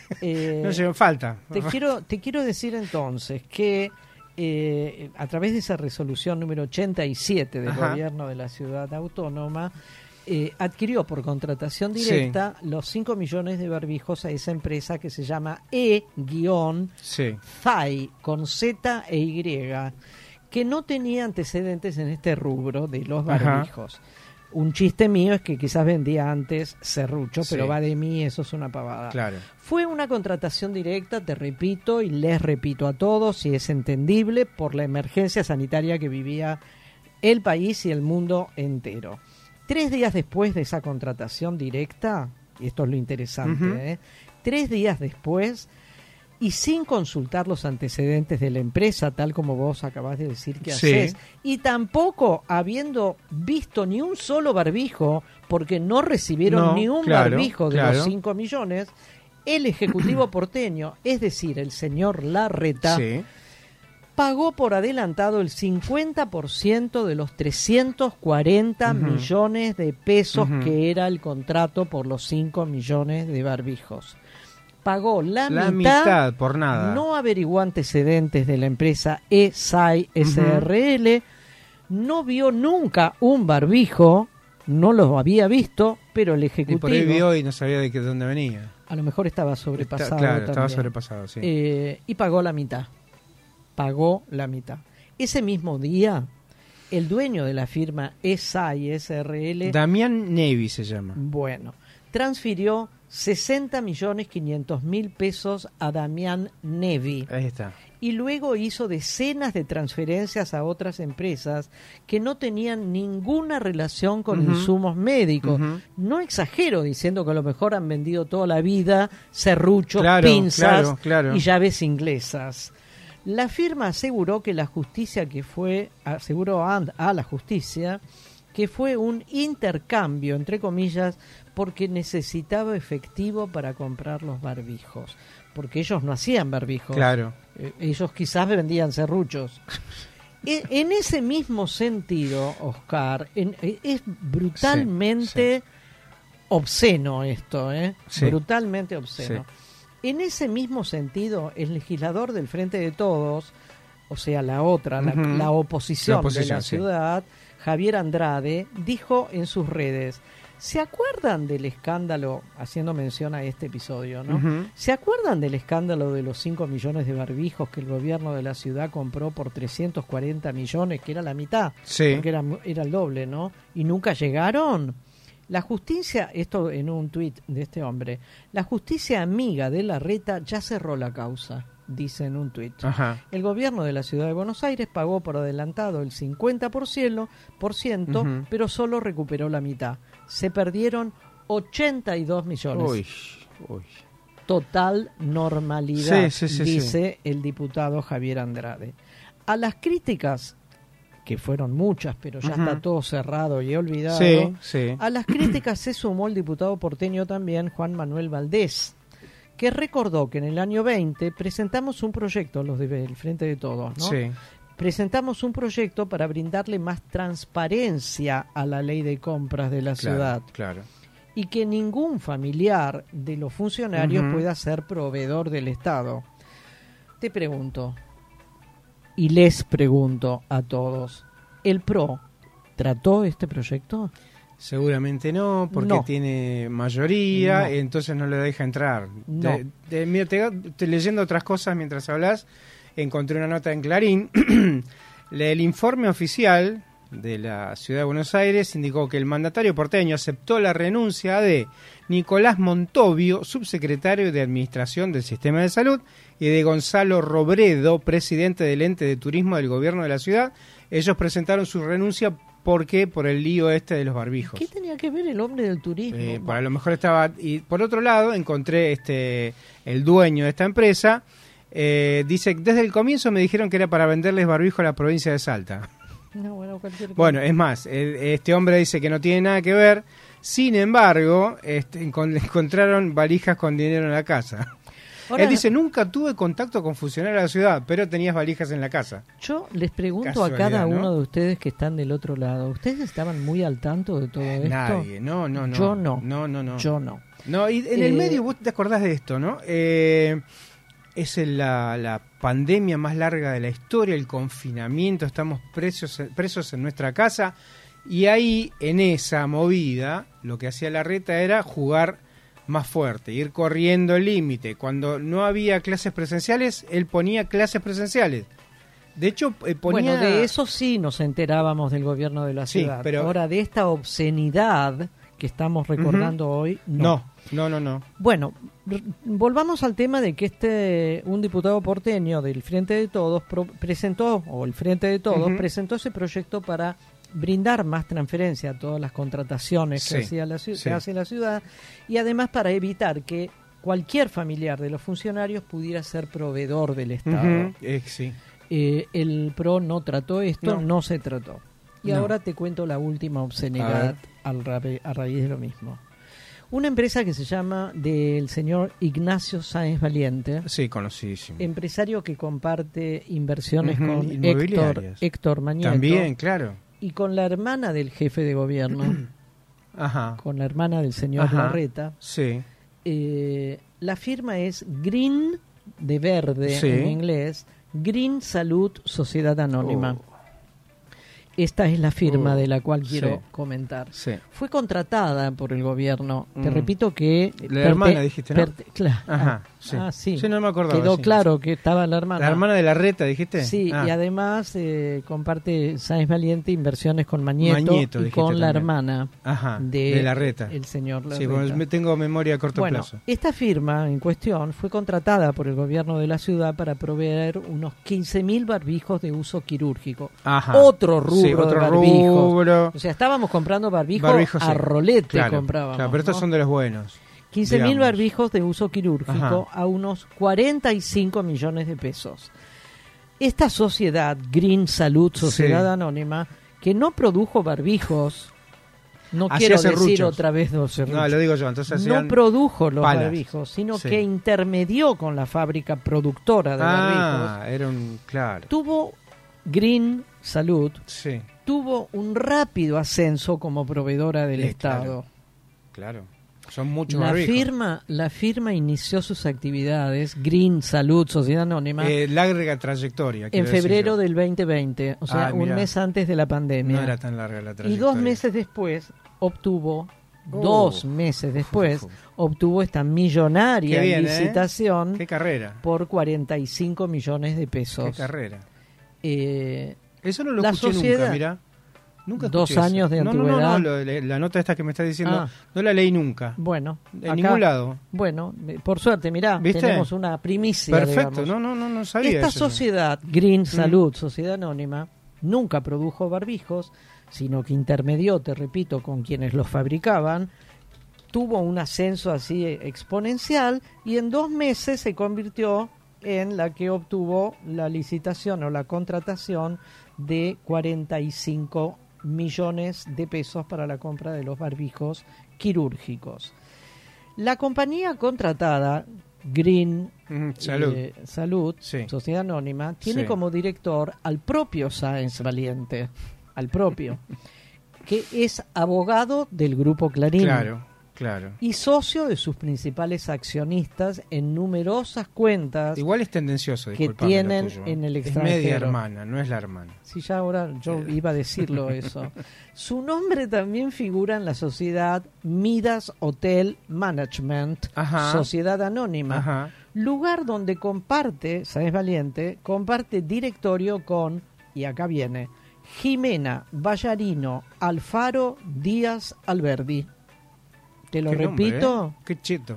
Eh, no llego, falta. Te quiero, te quiero decir entonces que eh, a través de esa resolución número ochenta y siete del Ajá. gobierno de la ciudad autónoma, Eh, adquirió por contratación directa sí. los cinco millones de barbijos a esa empresa que se llama E S A I, con Z e Y, que no tenía antecedentes en este rubro de los barbijos. Ajá. Un chiste mío es que quizás vendía antes serrucho, sí. pero va de mí, eso es una pavada. Claro. Fue una contratación directa, te repito, y les repito a todos, y es entendible, por la emergencia sanitaria que vivía el país y el mundo entero. Tres días después de esa contratación directa, y esto es lo interesante, uh-huh. ¿eh? tres días después, y sin consultar los antecedentes de la empresa, tal como vos acabás de decir que sí. hacés, y tampoco habiendo visto ni un solo barbijo, porque no recibieron no, ni un claro, barbijo de claro. los cinco millones, el Ejecutivo porteño, es decir, el señor Larreta, sí. pagó por adelantado el cincuenta por ciento de los trescientos cuarenta uh-huh. millones de pesos uh-huh. que era el contrato por los cinco millones de barbijos. Pagó la, la mitad, mitad por nada. No averiguó antecedentes de la empresa E S A I S R L, uh-huh. no vio nunca un barbijo, no lo había visto, pero el Ejecutivo... Y por ahí vio y no sabía de qué, dónde venía. a lo mejor estaba sobrepasado. Está, claro, también. estaba sobrepasado, sí. Eh, y pagó la mitad. Pagó la mitad. Ese mismo día, el dueño de la firma E S A I S R L, Damián Nevi se llama. Bueno, transfirió sesenta millones quinientos mil pesos a Damián Nevi. Ahí está. Y luego hizo decenas de transferencias a otras empresas que no tenían ninguna relación con Uh-huh. insumos médicos. Uh-huh. No exagero diciendo que a lo mejor han vendido toda la vida serruchos, Claro, pinzas claro, claro. y llaves inglesas. La firma aseguró que la justicia que fue, aseguró a, a la justicia que fue un intercambio, entre comillas, porque necesitaba efectivo para comprar los barbijos. Porque ellos no hacían barbijos. Claro. Eh, ellos quizás vendían serruchos. E- en ese mismo sentido, Oscar, en- eh, es brutalmente Sí, obsceno esto, ¿eh? Sí. Brutalmente obsceno. En ese mismo sentido, el legislador del Frente de Todos, o sea, la otra, la, Ujú. la oposición, La oposición, de la sí. ciudad, Javier Andrade, dijo en sus redes, ¿se acuerdan del escándalo, haciendo mención a este episodio, ¿no? Ujú. ¿Se acuerdan del escándalo de los cinco millones de barbijos que el gobierno de la ciudad compró por trescientos cuarenta millones, que era la mitad? Sí. Porque era, era el doble, ¿no? ¿Y nunca llegaron? La justicia, esto en un tuit de este hombre, la justicia amiga de Larreta ya cerró la causa, dice en un tuit. Ajá. El gobierno de la ciudad de Buenos Aires pagó por adelantado el cincuenta por ciento, por ciento, Ujú. pero solo recuperó la mitad. Se perdieron ochenta y dos millones. Uy, uy. Total normalidad, Sí, sí, sí, dice el diputado Javier Andrade. A las críticas, que fueron muchas, pero ya Ujú. está todo cerrado y olvidado, Sí, sí. a las críticas se sumó el diputado porteño también, Juan Manuel Valdés, que recordó que en el año veinte presentamos un proyecto, los del Frente de Todos, ¿no? Sí. Presentamos un proyecto para brindarle más transparencia a la ley de compras de la Claro, ciudad claro. y que ningún familiar de los funcionarios Ujú. pueda ser proveedor del Estado. Te pregunto, y les pregunto a todos, ¿el P R O trató este proyecto? Seguramente no, porque No. tiene mayoría, No. entonces no le deja entrar. No. De- de- mira, te- te- leyendo otras cosas mientras hablas, encontré una nota en Clarín. El informe oficial de la Ciudad de Buenos Aires indicó que el mandatario porteño aceptó la renuncia de Nicolás Montovio, subsecretario de Administración del Sistema de Salud, y de Gonzalo Robredo, presidente del ente de turismo del gobierno de la ciudad. Ellos presentaron su renuncia porque por el lío este de los barbijos. ¿Qué tenía que ver el hombre del turismo? Eh, por a lo mejor estaba. Y por otro lado, encontré este el dueño de esta empresa. Eh, dice: desde el comienzo me dijeron que era para venderles barbijo a la provincia de Salta. No, bueno, cualquier cosa. Bueno, es más, el- este hombre dice que no tiene nada que ver. Sin embargo, este, encon- encontraron valijas con dinero en la casa. Ahora, Él dice: nunca tuve contacto con funcionarios de la ciudad, pero tenías valijas en la casa. yo les pregunto Casualidad, a cada ¿no? uno de ustedes que están del otro lado, ¿ustedes estaban muy al tanto de todo esto? Nadie, no, no, no. Yo no. No, no, no. Yo no. No, y en el Eh, medio, vos te acordás de esto, ¿no? Eh, es el- la, la pandemia más larga de la historia, el confinamiento, estamos presos, presos en nuestra casa, y ahí, en esa movida, lo que hacía Larreta era jugar más fuerte, ir corriendo el límite. Cuando no había clases presenciales, él ponía clases presenciales. De hecho, eh, ponía... Bueno, de eso sí nos enterábamos del gobierno de la Sí, ciudad. pero- Ahora, de esta obscenidad que estamos recordando hoy, no. No, no, no, no. Bueno, r- volvamos al tema de que este un diputado porteño del Frente de Todos pro- presentó, o el Frente de Todos, Ujú. presentó ese proyecto para brindar más transferencia a todas las contrataciones que, Sí, hacía la, ciu- sí. que hace la ciudad y además para evitar que cualquier familiar de los funcionarios pudiera ser proveedor del Estado. Ujú, eh, sí. Eh, el P R O no trató esto, no, No. se trató. Y No. ahora te cuento la última A obscenidad ver. al ra- a raíz de lo mismo. Una empresa que se llama del señor Ignacio Sáenz Valiente, Sí, conocidísimo. empresario que comparte inversiones Ujú, con Héctor, inmobiliarias. Héctor Mañeto También, claro. y con la hermana del jefe de gobierno, Ajá. con la hermana del señor Ajá. Larreta. Sí. Eh, la firma es Green, de verde Sí. en inglés, Green Salud Sociedad Anónima. Oh. esta es la firma Uh, de la cual quiero sí. comentar. Sí. Fue contratada por el gobierno. Te Mm. repito que... La hermana, dijiste, ¿no? perte- claro. Ajá, Ah, sí. ah, sí. Sí, no me acordaba, Quedó sí. claro que estaba la hermana. ¿La hermana de la Reta, dijiste? Sí, Ah. y además eh, comparte Sáenz Valiente inversiones con Mañeto, Mañeto, y dijiste con la también. hermana Ajá, de, de la Reta. el señor Sí, Larreta. porque me tengo memoria a corto Bueno, plazo. esta firma en cuestión fue contratada por el gobierno de la ciudad para proveer unos quince mil barbijos de uso quirúrgico. Ajá. Otro rubro Sí, otro de barbijos. rubro. O sea, estábamos comprando barbijos Barbijos, a sí. rolete, Claro, comprábamos. claro, pero estos ¿no? son de los buenos. quince mil digamos. barbijos de uso quirúrgico Ajá. a unos cuarenta y cinco millones de pesos. Esta sociedad, Green Salud, Sociedad Sí. Anónima, que no produjo barbijos, no Hacía quiero decir serruchos. otra vez dos No, serruchos, lo digo yo, entonces no hacían produjo los palas. barbijos, sino Sí. que intermedió con la fábrica productora de barbijos. Ah, era un... Claro. Tuvo Green Salud, Sí, tuvo un rápido ascenso como proveedora del Sí, Estado. claro. Son muchos La barbijos. firma, la firma inició sus actividades, Green Salud, Sociedad Anónima, Eh, larga trayectoria. en quiero decir febrero yo. del veinte veinte, o sea, Ah, un mirá. mes antes de la pandemia. No era tan larga la Y trayectoria. dos meses después obtuvo, Oh. dos meses después, Uf, uf, uf. obtuvo esta millonaria Qué bien, ¿eh? licitación Qué carrera. por cuarenta y cinco millones de pesos. Qué carrera. Eh, Eso no lo La escuché sociedad- nunca, mirá. Nunca Dos escuché eso. años de no, No, no, antigüedad. no, lo de la, la nota esta que me estás diciendo, Ah. no la leí nunca. bueno, En acá- ningún lado. Bueno, eh, por suerte, mirá, ¿Viste? tenemos una primicia. Perfecto, digamos. no, no, no, no sabía Esta eso yo. sociedad, Green Salud, Sociedad Anónima, nunca produjo barbijos, sino que intermedió, te repito, con quienes los fabricaban, tuvo un ascenso así eh, exponencial y en dos meses se convirtió en la que obtuvo la licitación o la contratación de cuarenta y cinco millones de pesos para la compra de los barbijos quirúrgicos. La compañía contratada, Green Mm, salud. eh, Salud, Sí. Sociedad Anónima, tiene Sí. como director al propio Sáenz Valiente, al propio, que es abogado del Grupo Clarín Claro, claro. y socio de sus principales accionistas en numerosas cuentas. Igual es tendencioso, que disculpame, lo tienen tuyo. en el Es extranjero. media hermana, no es la hermana. Si ya ahora yo Eh. iba a decirlo eso. Su nombre también figura en la sociedad Midas Hotel Management, Ajá. Sociedad Anónima, Ajá. lugar donde comparte, ¿sabes Valiente? Comparte directorio con, y acá viene, Jimena Ballarino Alfaro Díaz Alberdi. Te lo Qué nombre, repito, ¿eh? Qué cheto.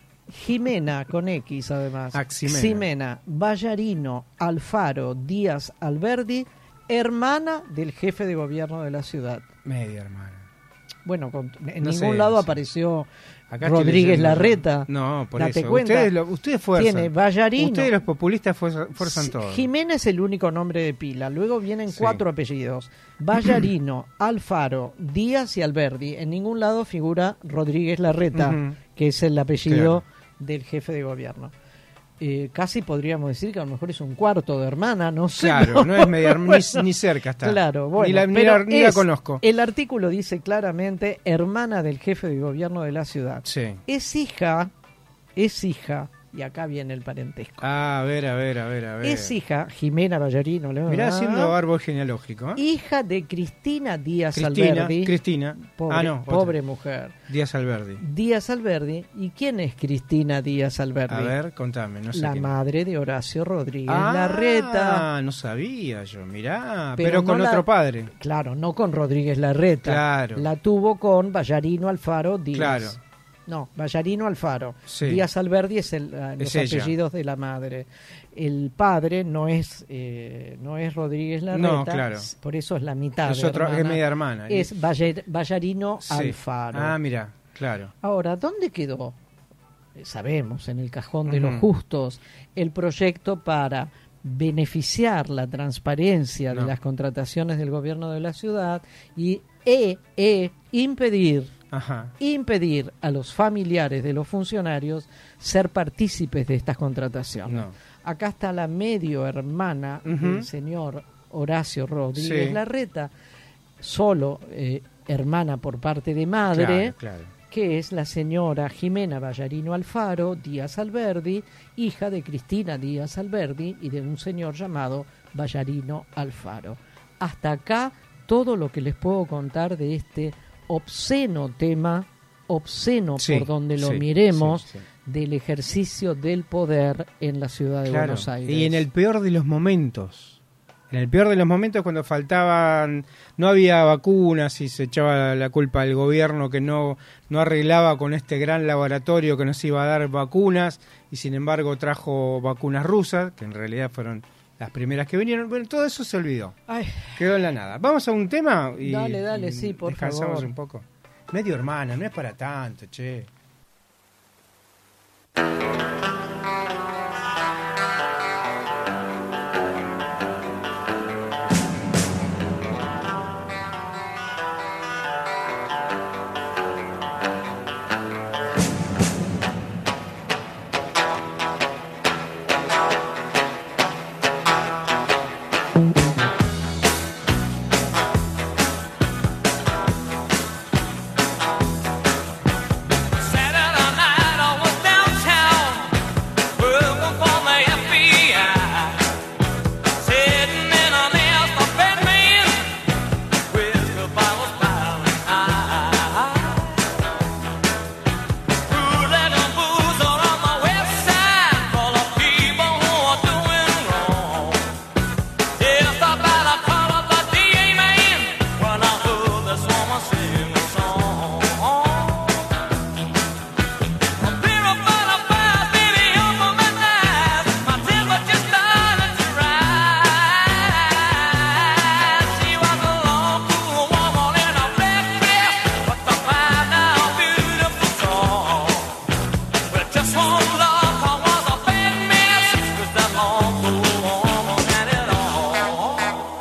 Jimena con X además. Ah, Ximena. Ximena Ballarino Alfaro Díaz Alberdi, hermana del jefe de gobierno de la ciudad. Media hermana. Bueno, con- en No ningún sé, lado no sé. apareció Acá estoy Rodríguez leyendo. Larreta. No, por Date eso. cuenta. Ustedes, lo- ustedes fuerzan. Tiene Ballarino. Ustedes los populistas fuerzan, fuerzan todo. Jimena es el único nombre de pila. Luego vienen Sí. cuatro apellidos. Ballarino, Alfaro, Díaz y Alberdi. En ningún lado figura Rodríguez Larreta, Ujú. que es el apellido Claro. del jefe de gobierno. Eh, casi podríamos decir que a lo mejor es un cuarto de hermana, no sé. Claro, no es media hermana, ni, ni cerca está. Claro, bueno, Ni la, ni pero la- ni la es- conozco. El artículo dice claramente hermana del jefe de gobierno de la ciudad. Sí. Es hija, es hija, y acá viene el parentesco. Ah, a ver, a ver, a ver, a ver. Es hija, Jimena Ballarino, ¿le- Mirá ah, haciendo árbol genealógico. ¿eh? hija de Cristina Díaz Cristina, Alberdi. Cristina. Pobre, ah, no, otra. pobre mujer. Díaz Alberdi. Díaz Alberdi. ¿Y quién es Cristina Díaz Alberdi? A ver, contame, no sé la quién. madre de Horacio Rodríguez Ah, Larreta. no sabía yo, mirá. Pero Pero, no con la- otro padre. Claro, no con Rodríguez Larreta. Claro. La tuvo con Ballarino Alfaro Díaz. Claro. No, Ballarino Alfaro. Sí. Díaz Alberdi es el, eh, los Es ella. apellidos de la madre. El padre no es eh, no es Rodríguez Larreta. No, claro. Por eso es la mitad. Es, de otro, es hermana. media hermana. Es Ballar- Ballarino Sí. Alfaro. Ah, mira, claro. Ahora, ¿dónde quedó? Eh, Sabemos, en el cajón de los Ujú. justos, el proyecto para beneficiar la transparencia de No. las contrataciones del gobierno de la ciudad y e, e impedir Ajá. impedir a los familiares de los funcionarios ser partícipes de estas contrataciones. No. Acá está la medio hermana Ujú. del señor Horacio Rodríguez Sí. Larreta, solo eh, hermana por parte de madre, Claro, claro. que es la señora Jimena Ballarino Alfaro Díaz Alberdi, hija de Cristina Díaz Alberdi y de un señor llamado Ballarino Alfaro. Hasta acá todo lo que les puedo contar de este obsceno tema, obsceno Sí, por donde lo sí, miremos, sí, sí. del ejercicio del poder en la ciudad de Claro, Buenos Aires. y en el peor de los momentos. En el peor de los momentos, cuando faltaban, no había vacunas y se echaba la culpa al gobierno que no, no arreglaba con este gran laboratorio que nos iba a dar vacunas, y sin embargo trajo vacunas rusas, que en realidad fueron las primeras que vinieron. Bueno, todo eso se olvidó. Ay, Quedó en la nada. Vamos a un tema y Dale, dale, y sí, por descansamos favor. un poco. Medio hermana, no es para tanto, che. Saturday night I was downtown, working for the F B I, sitting in an nest of Batman, whiskey bottles piling high. Bootlegging boozer on the west side, full of people who are doing wrong. Just about I call up the D A man when I heard this woman sing a song. Just one love, I was a bad mess, 'cause that long cool woman had it all.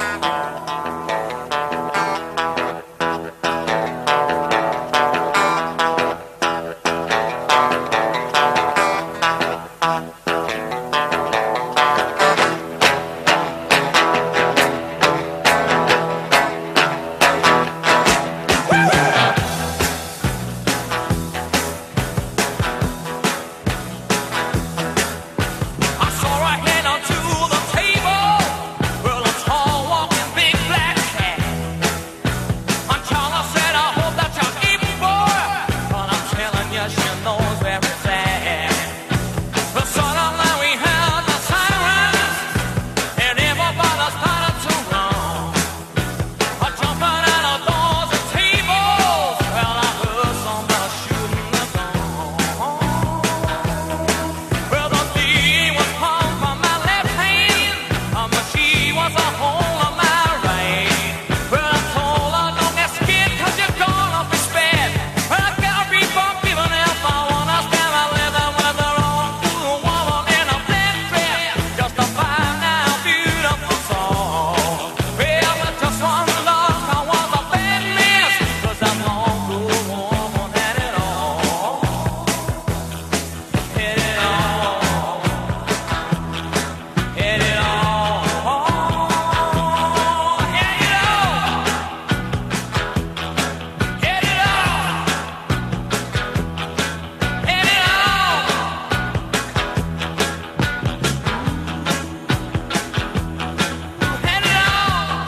I saw her head onto the table, well, a tall, walking, big black cat. Aunt Charla said, I hope that you're eating for her, but I'm telling you, she knows where it's at. But suddenly we heard the sirens, and everybody started to run. I jumped out of the doors and tables, well, I heard somebody shooting the gun. Well, the D was palm from my left hand, um, but she was a hole on my right. Well, I told her, don't get scared, 'cause you're gonna be spared. Well, I gotta be forgiven if I wanna stand a living with the wrong cool woman in a black dress, just a fine now beautiful song. Well, but just one look, I was a bad mess, 'cause that long cool woman had it all. Had it all. Had it all. Had it all. Had it all. Had it all. Had it all.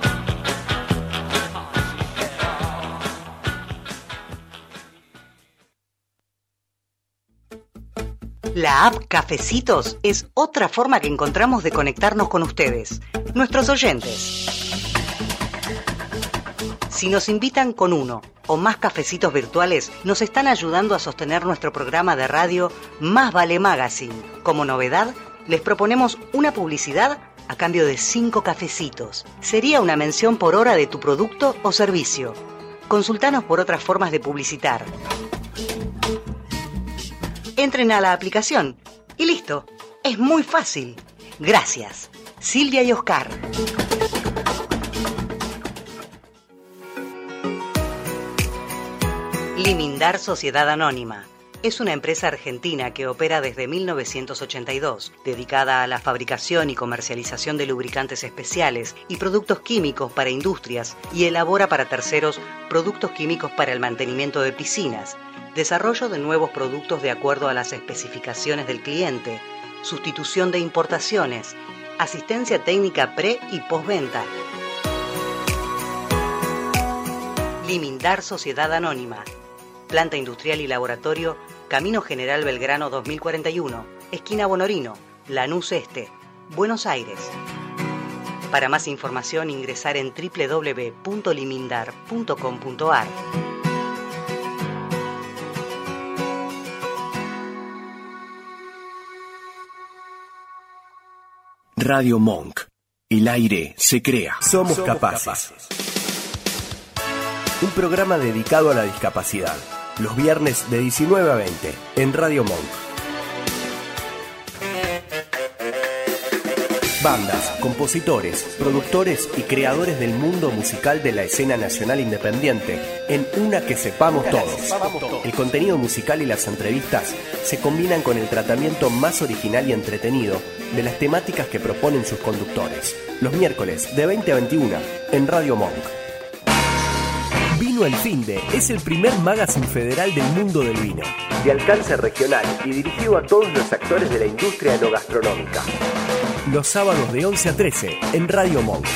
La app Cafecitos es otra forma que encontramos de conectarnos con ustedes, nuestros oyentes. Si nos invitan con uno o más cafecitos virtuales, nos están ayudando a sostener nuestro programa de radio Más Vale Magazine. Como novedad, les proponemos una publicidad a cambio de cinco cafecitos. Sería una mención por hora de tu producto o servicio. Consultanos por otras formas de publicitar. Entren a la aplicación y listo. Es muy fácil. Gracias. Silvia y Oscar. Limindar Sociedad Anónima. Es una empresa argentina que opera desde mil novecientos ochenta y dos, dedicada a la fabricación y comercialización de lubricantes especiales y productos químicos para industrias, y elabora para terceros productos químicos para el mantenimiento de piscinas, desarrollo de nuevos productos de acuerdo a las especificaciones del cliente, sustitución de importaciones, asistencia técnica pre y postventa. Limindar Sociedad Anónima. Planta industrial y laboratorio, Camino General Belgrano dos mil cuarenta y uno, esquina Bonorino, Lanús Este, Buenos Aires. Para más información ingresar en doble u doble u doble u punto limindar punto com punto a r. Radio Monk. El aire se crea. Somos, Somos capaces. capaces. Un programa dedicado a la discapacidad. Los viernes de diecinueve a veinte en Radio Monk. Bandas, compositores, productores y creadores del mundo musical de la escena nacional independiente en una que sepamos todos. El contenido musical y las entrevistas se combinan con el tratamiento más original y entretenido de las temáticas que proponen sus conductores. Los miércoles de veinte a veintiuno en Radio Monk. Vino el Finde es el primer magazine federal del mundo del vino, de alcance regional y dirigido a todos los actores de la industria enogastronómica. Los sábados de once a trece en Radio Monk.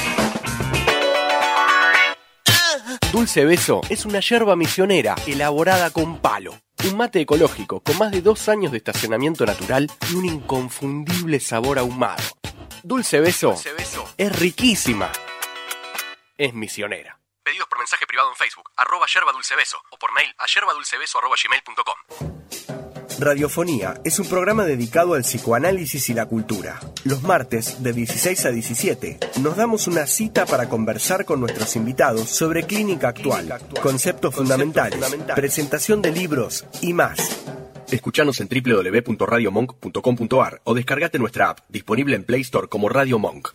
Dulce Beso es una yerba misionera elaborada con palo. Un mate ecológico con más de dos años de estacionamiento natural y un inconfundible sabor ahumado. Dulce Beso, Dulce Beso es riquísima. Es misionera. Pedidos por mensaje privado en Facebook, arroba yerba dulce beso, o por mail a yerbadulcebeso arroba gmail punto com. Radiofonía es un programa dedicado al psicoanálisis y la cultura. Los martes, de dieciséis a diecisiete, nos damos una cita para conversar con nuestros invitados sobre clínica actual, clínica actual conceptos, conceptos fundamentales, fundamentales, presentación de libros y más. Escuchanos en doble u doble u doble u punto radio monk punto com punto a r o descargate nuestra app, disponible en Play Store como Radio Monk.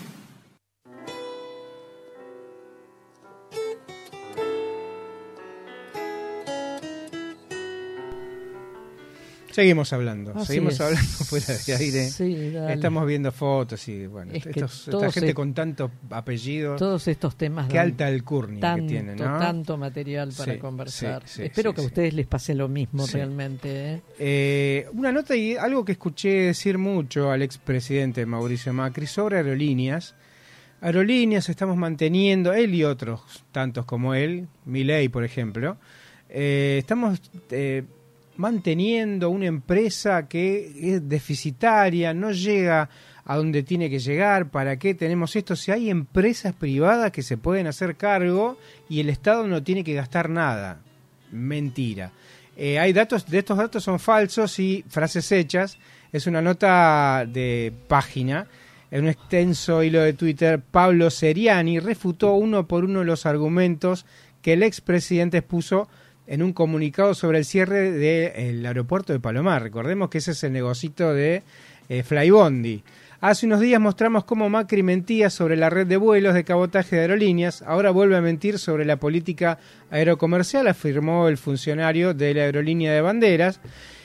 Seguimos hablando, Así seguimos es. hablando fuera de aire. Sí, dale. Estamos viendo fotos y bueno, Es que estos, esta todos gente es- con tantos apellidos. Todos estos temas Qué dan alta alcurnia que tanto, tienen, ¿no? tanto material para Sí, conversar. sí, sí, Espero sí, que a sí. ustedes les pase lo mismo Sí. realmente. ¿eh? Eh, una nota y algo que escuché decir mucho al expresidente Mauricio Macri sobre aerolíneas. Aerolíneas estamos manteniendo, él y otros tantos como él, Milei por ejemplo, eh, estamos eh, manteniendo una empresa que es deficitaria, no llega a donde tiene que llegar. ¿Para qué tenemos esto? Si hay empresas privadas que se pueden hacer cargo y el Estado no tiene que gastar nada. Mentira. Eh, hay datos, de estos datos son falsos y frases hechas. Es una nota de página. En un extenso hilo de Twitter, Pablo Seriani refutó uno por uno los argumentos que el expresidente expuso en un comunicado sobre el cierre del aeropuerto de Palomar. Recordemos que ese es el negocito de eh, Flybondi. Hace unos días mostramos cómo Macri mentía sobre la red de vuelos de cabotaje de aerolíneas. Ahora vuelve a mentir sobre la política aerocomercial, afirmó el funcionario de la aerolínea de Banderas.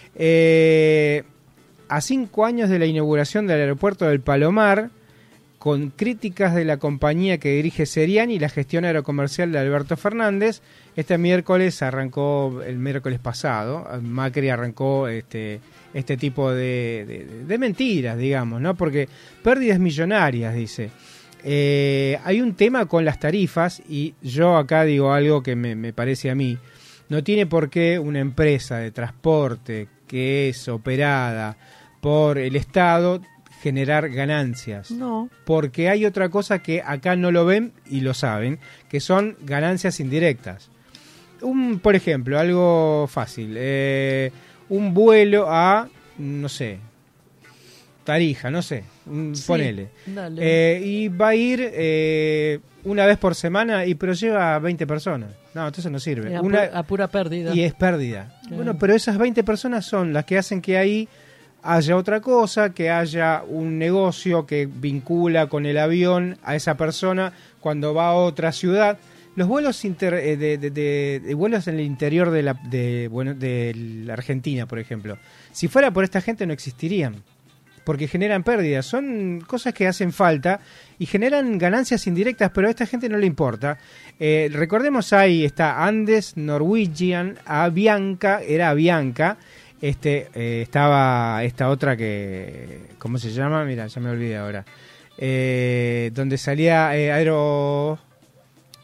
Eh, a cinco años de la inauguración del aeropuerto del Palomar, con críticas de la compañía que dirige Seriani y la gestión aerocomercial de Alberto Fernández, este miércoles arrancó, el miércoles pasado, Macri arrancó este, este tipo de, de, de mentiras, digamos, ¿no? Porque pérdidas millonarias, dice. Eh, hay un tema con las tarifas y yo acá digo algo que me, me parece a mí. No tiene por qué una empresa de transporte que es operada por el Estado generar ganancias. No. Porque hay otra cosa que acá no lo ven y lo saben, que son ganancias indirectas. Un, por ejemplo, algo fácil. Eh, un vuelo a, no sé, Tarija, no sé, un- Sí, ponele. dale. Eh, y va a ir eh, una vez por semana, y pero lleva veinte personas. No, entonces no sirve. Eh, a, Una, pu- a pura pérdida. y es pérdida. Claro. Bueno, pero esas veinte personas son las que hacen que ahí haya otra cosa, que haya un negocio que vincula con el avión a esa persona cuando va a otra ciudad. Los vuelos inter, eh, de, de- de- de vuelos en el interior de la, de, bueno, de la Argentina, por ejemplo, si fuera por esta gente no existirían, porque generan pérdidas. Son cosas que hacen falta y generan ganancias indirectas, pero a esta gente no le importa. Eh, recordemos, ahí está Andes, Norwegian, Avianca, era Avianca. Este, eh, estaba esta otra que, ¿cómo se llama? Mira, ya me olvidé ahora. Eh, donde salía eh, Aero...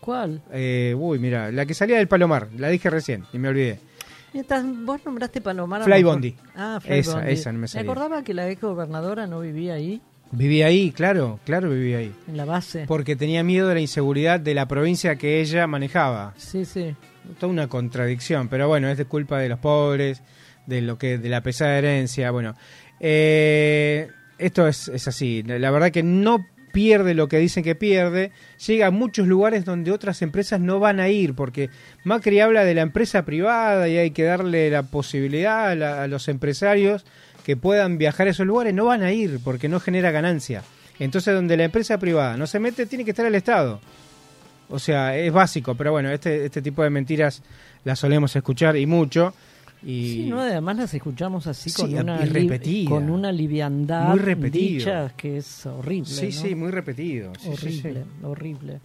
¿Cuál? Eh, uy, mira, la que salía del Palomar, la dije recién y me olvidé. Estás- Vos nombraste Palomar. a Fly lo mejor- Bondi. Ah, Fly Esa, Bondi. esa no me salía. acordaba que la ex gobernadora no vivía ahí, Vivía ahí, claro, claro vivía ahí. en la base. Porque tenía miedo de la inseguridad de la provincia que ella manejaba. Sí, sí. Toda una contradicción, pero bueno, es de culpa de los pobres, de lo que de la pesada herencia. Bueno, eh, esto es, es así. La verdad que no pierde lo que dicen que pierde, llega a muchos lugares donde otras empresas no van a ir, porque Macri habla de la empresa privada y hay que darle la posibilidad a, la- a los empresarios que puedan viajar a esos lugares, no van a ir porque no genera ganancia. Entonces, donde la empresa privada no se mete, tiene que estar el Estado. O sea, es básico, pero bueno, este este tipo de mentiras las solemos escuchar y mucho. Y Sí, no, además las escuchamos así con Sí, una y li- repetida. con una liviandad Muy repetido. dicha que es horrible. sí, ¿no? sí, muy repetido. Sí, sí, horrible, sí. horrible.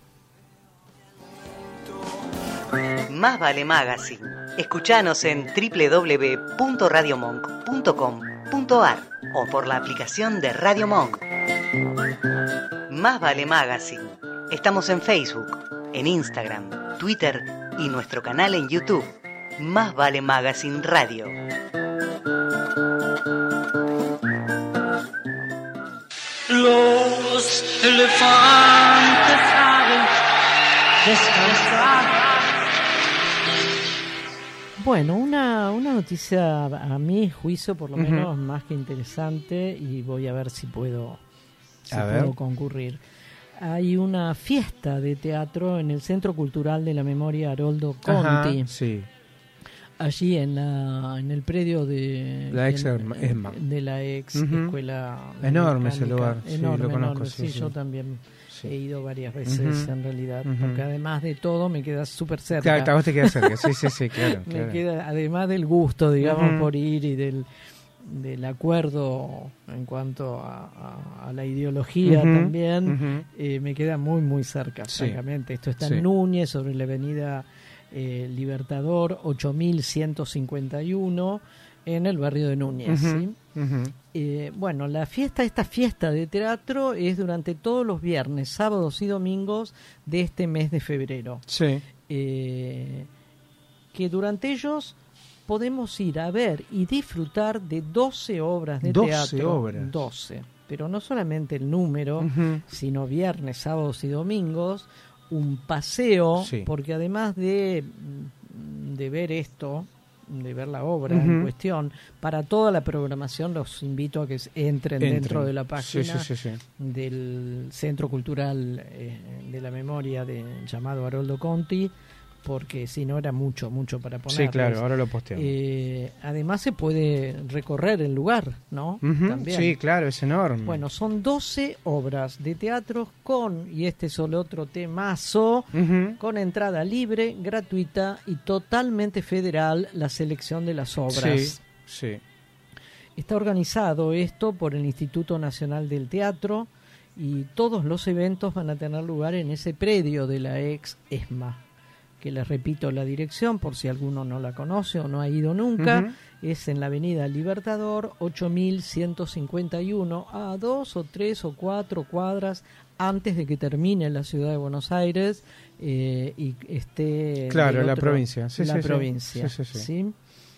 Más Vale Magazine. Escuchanos en doble u doble u doble u punto radio monk punto com punto a r o por la aplicación de Radio Monk. Más Vale Magazine. Estamos en Facebook, en Instagram, Twitter y nuestro canal en YouTube. Más Vale Magazine Radio. Los elefantes saben descansar. Bueno, una, una noticia a mi juicio por lo Ujú. menos más que interesante y voy a ver si puedo, si A puedo ver. concurrir. Hay una fiesta de teatro en el Centro Cultural de la Memoria Haroldo Ajá, Conti, sí. allí en la en el predio de La ex en- Erma- ESMA. de la ex Ujú. escuela Enorme ese mecánica. lugar, sí, enorme, lo conozco, enorme. sí, Sí, sí. yo también Sí. he ido varias veces Ujú. en realidad, Ujú. porque además de todo me queda súper cerca. Claro, a vos te queda cerca, sí, sí, sí, claro. Me claro. queda, además del gusto, digamos, Ujú. por ir y del, del acuerdo en cuanto a, a- a la ideología Ujú, también, ujú. eh, me queda muy, muy cerca, Sí. francamente. Esto está Sí. en Núñez, sobre la avenida eh, Libertador, ocho mil ciento cincuenta y uno, en el barrio de Núñez. Ujú, ¿sí? ujú. Eh, bueno, la fiesta, esta fiesta de teatro es durante todos los viernes, sábados y domingos de este mes de febrero. Sí. Eh, que durante ellos podemos ir a ver y disfrutar de doce obras de doce teatro. obras. doce. Pero no solamente el número, Ujú. sino viernes, sábados y domingos, un paseo, Sí. porque además de, de ver esto, de ver la obra en Ujú. cuestión, para toda la programación los invito a que s- entren, Entren. dentro de la Sí, página sí, sí, sí. del Centro Cultural eh, de la Memoria de, llamado Haroldo Conti, porque si no era mucho, mucho para poner. Sí, claro, ahora lo posteamos. Eh, además se puede recorrer el lugar, ¿no? Ujú, También. sí, claro, es enorme. Bueno, son doce obras de teatro con, y este es el otro temazo, Ujú. con entrada libre, gratuita y totalmente federal la selección de las obras. Sí, sí. Está organizado esto por el Instituto Nacional del Teatro y todos los eventos van a tener lugar en ese predio de la ex ESMA, que les repito la dirección por si alguno no la conoce o no ha ido nunca. Ujú. Es en la avenida Libertador ocho mil ciento cincuenta y uno, a dos o tres o cuatro cuadras antes de que termine la ciudad de Buenos Aires eh, y esté Claro, del la otro- provincia. Sí, la sí, sí. provincia, Sí, sí, sí. ¿sí?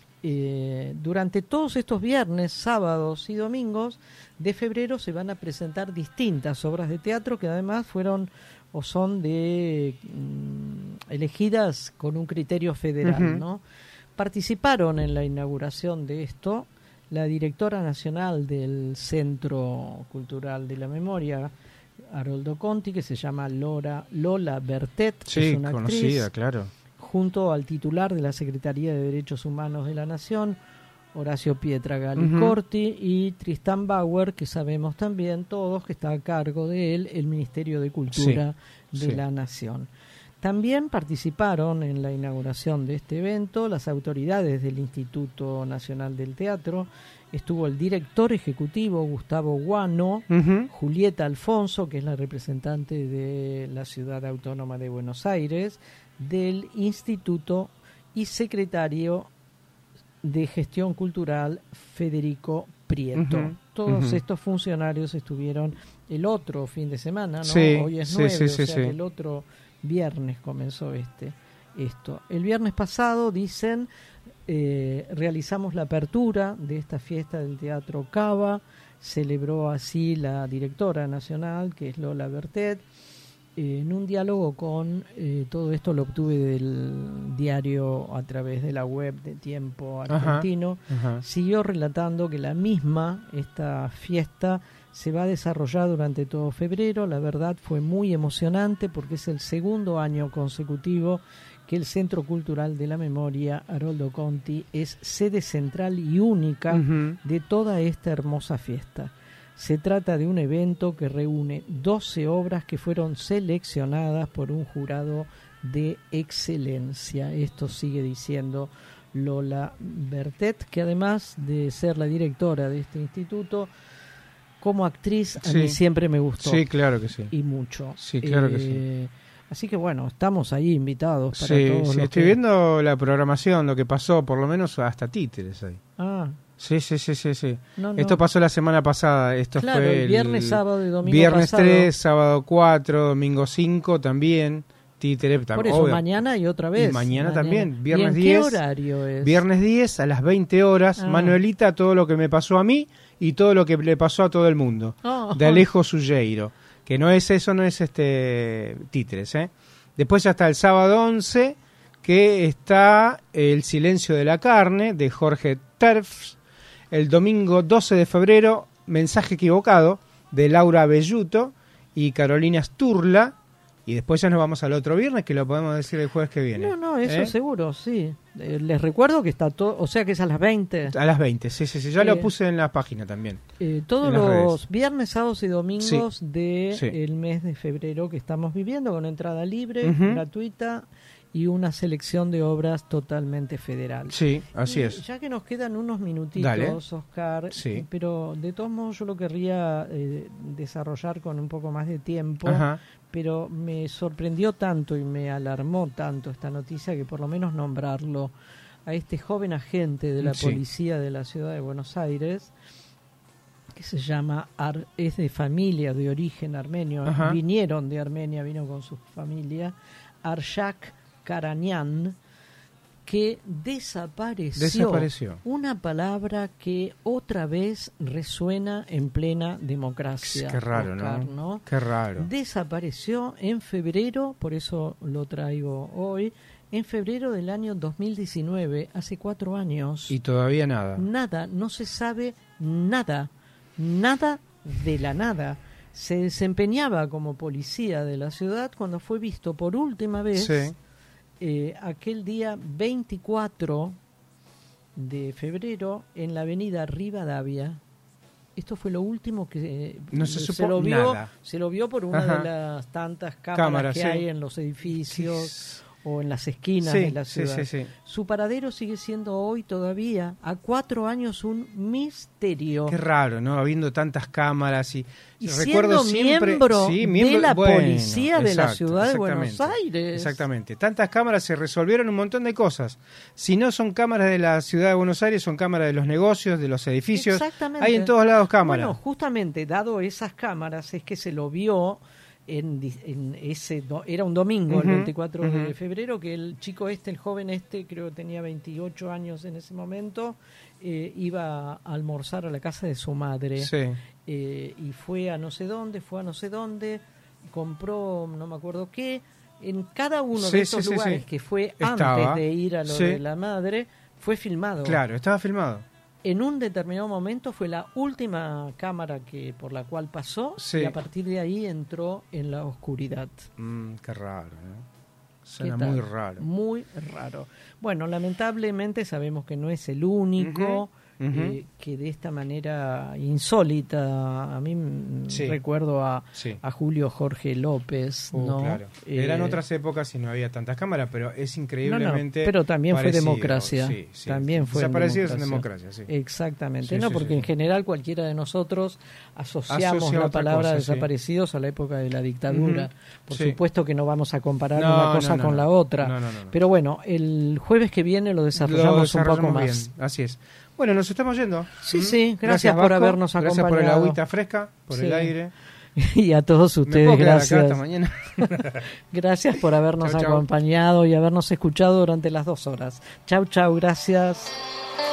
Eh, durante todos estos viernes, sábados y domingos de febrero se van a presentar distintas obras de teatro que además fueron o son de mm, elegidas con un criterio federal, Ujú. ¿no? Participaron en la inauguración de esto la directora nacional del Centro Cultural de la Memoria, Haroldo Conti, que se llama Lola, Lola Bertet, que Sí, es una conocida, actriz, claro. junto al titular de la Secretaría de Derechos Humanos de la Nación, Horacio Pietragalli Ujú. Corti, y Tristan Bauer, que sabemos también todos que está a cargo de él el Ministerio de Cultura Sí, de sí. la Nación. También participaron en la inauguración de este evento las autoridades del Instituto Nacional del Teatro, estuvo el director ejecutivo Gustavo Guano, Ujú. Julieta Alfonso, que es la representante de la Ciudad Autónoma de Buenos Aires, del Instituto, y secretario de Gestión Cultural Federico Prieto. Ujú, Todos ujú. estos funcionarios estuvieron el otro fin de semana, ¿no? Sí, Hoy es sí, nueve, sí, o sí, sea sí. que el otro viernes comenzó este esto. El viernes pasado, dicen, eh, realizamos la apertura de esta fiesta del Teatro Cava. Celebró así la directora nacional, que es Lola Bertet. Eh, en un diálogo con, eh, todo esto lo obtuve del diario a través de la web de Tiempo Argentino, Ajá, ajá. siguió relatando que la misma, esta fiesta, se va a desarrollar durante todo febrero. La verdad fue muy emocionante porque es el segundo año consecutivo que el Centro Cultural de la Memoria Haroldo Conti es sede central y única Uh-huh. de toda esta hermosa fiesta. Se trata de un evento que reúne doce obras que fueron seleccionadas por un jurado de excelencia. Esto sigue diciendo Lola Bertet, que además de ser la directora de este instituto, como actriz a Sí. mí siempre me gustó. Sí, claro que sí. Y mucho. Sí, claro que Eh, Así que bueno, estamos ahí invitados para Sí, todos sí, los estoy que- viendo la programación, lo que pasó, por lo menos hasta títeres ahí. Ah, Sí, sí, sí, sí, sí. no, no. Esto pasó la semana pasada, esto Claro, fue el viernes, sábado y domingo Viernes pasado. tres, sábado cuatro, domingo cinco también, títere tam- Por eso, obvio. mañana y otra vez. Y mañana también, viernes ¿Y en diez. qué horario es? Viernes diez a las veinte horas, Ah. Manuelita, todo lo que me pasó a mí y todo lo que le pasó a todo el mundo. Oh. De Alejo Sujeiro, que no es eso, no es este títeres, ¿eh? Después ya está el sábado once, que está El silencio de la carne, de Jorge Terfs. El domingo doce de febrero, Mensaje equivocado, de Laura Belluto y Carolina Sturla. Y después ya nos vamos al otro viernes, que lo podemos decir el jueves que viene. No, no, eso ¿Eh? seguro, sí. Eh, les recuerdo que está todo, o sea que es a las veinte. A las veinte, sí, sí, sí. Ya Eh, lo puse en la página también. Eh, todos en las los redes. viernes, sábados y domingos Sí. de Sí. el mes de febrero que estamos viviendo, con entrada libre, Ujú. gratuita y una selección de obras totalmente federal. Sí, así Y es. Ya que nos quedan unos minutitos, Dale. Oscar, Sí. pero de todos modos yo lo querría eh, desarrollar con un poco más de tiempo, Ajá. pero me sorprendió tanto y me alarmó tanto esta noticia que por lo menos nombrarlo a este joven agente de la Sí. policía de la ciudad de Buenos Aires, que se llama, Ar- es de familia de origen armenio, Ajá. vinieron de Armenia, vino con su familia, Arshak Karanian, que desapareció. Desapareció. Una palabra que otra vez resuena en plena democracia. Qué raro, Oscar, ¿no? Qué raro. Desapareció en febrero, por eso lo traigo hoy, en febrero del año dos mil diecinueve, hace cuatro años. Y todavía nada. Nada, no se sabe nada, nada de la nada. Se desempeñaba como policía de la ciudad cuando fue visto por última vez Sí. eh, aquel día veinticuatro de febrero en la avenida Rivadavia. Esto fue lo último que eh, No se supo lo vio, nada. se lo vio por una Ajá. de las tantas cámaras, Cámaras, que sí. hay en los edificios o en las esquinas Sí, de la sí, ciudad. sí, sí. Su paradero sigue siendo hoy todavía, a cuatro años, un misterio. Qué raro, ¿no? Habiendo tantas cámaras y, Y recuerdo siendo siempre miembro sí, de miembro- la bueno, policía de la exacto, ciudad de Buenos exactamente, Aires. Exactamente. Tantas cámaras se resolvieron un montón de cosas. Si no son cámaras de la ciudad de Buenos Aires, son cámaras de los negocios, de los edificios. Exactamente. Hay en todos lados cámaras. Bueno, justamente dado esas cámaras es que se lo vio en, di- en ese do- era un domingo, el Ujú, veinticuatro de ujú. febrero, que el chico este, el joven este, creo que tenía veintiocho años en ese momento, eh, iba a almorzar a la casa de su madre. Sí. Eh, y fue a no sé dónde, fue a no sé dónde, compró no me acuerdo qué. En cada uno Sí, de estos sí, sí, lugares sí. que fue Estaba. antes de ir a lo Sí. de la madre, fue filmado. Claro, estaba filmado. En un determinado momento fue la última cámara que por la cual pasó Sí. y a partir de ahí entró en la oscuridad. Mm, qué raro, ¿no? ¿Qué Suena tal? muy raro. Muy raro. Bueno, lamentablemente sabemos que no es el único. Ujú, ujú. eh, que de esta manera insólita, a mí mm, Sí. recuerdo a, Sí. a Julio Jorge López, Uh, ¿no? claro. Eh, Eran otras épocas y no había tantas cámaras, pero es no, no, increíblemente pero también parecido. fue democracia. Sí, sí. También fue en Desaparecidos en democracia. democracia, sí. Exactamente, Sí, no, sí, porque sí, en sí. general cualquiera de nosotros asociamos Asocia la otra palabra cosa, sí. desaparecidos a la época de la dictadura. Ujú, Por sí. supuesto que no vamos a comparar No, una cosa no, no, con no. la otra. No, no, no, no. Pero bueno, el jueves que viene lo desarrollamos, Lo un desarrollamos poco más. bien, así es. Bueno, nos estamos yendo. Sí, ¿Mm? sí, gracias por Vasco. habernos Gracias por el acompañado. agüita fresca, por Sí. el aire. y a todos ¿Me ustedes, puedo quedar acá gracias. hasta mañana? Gracias por habernos Chau, chau. acompañado y habernos escuchado durante las dos horas. Chau, chau, gracias.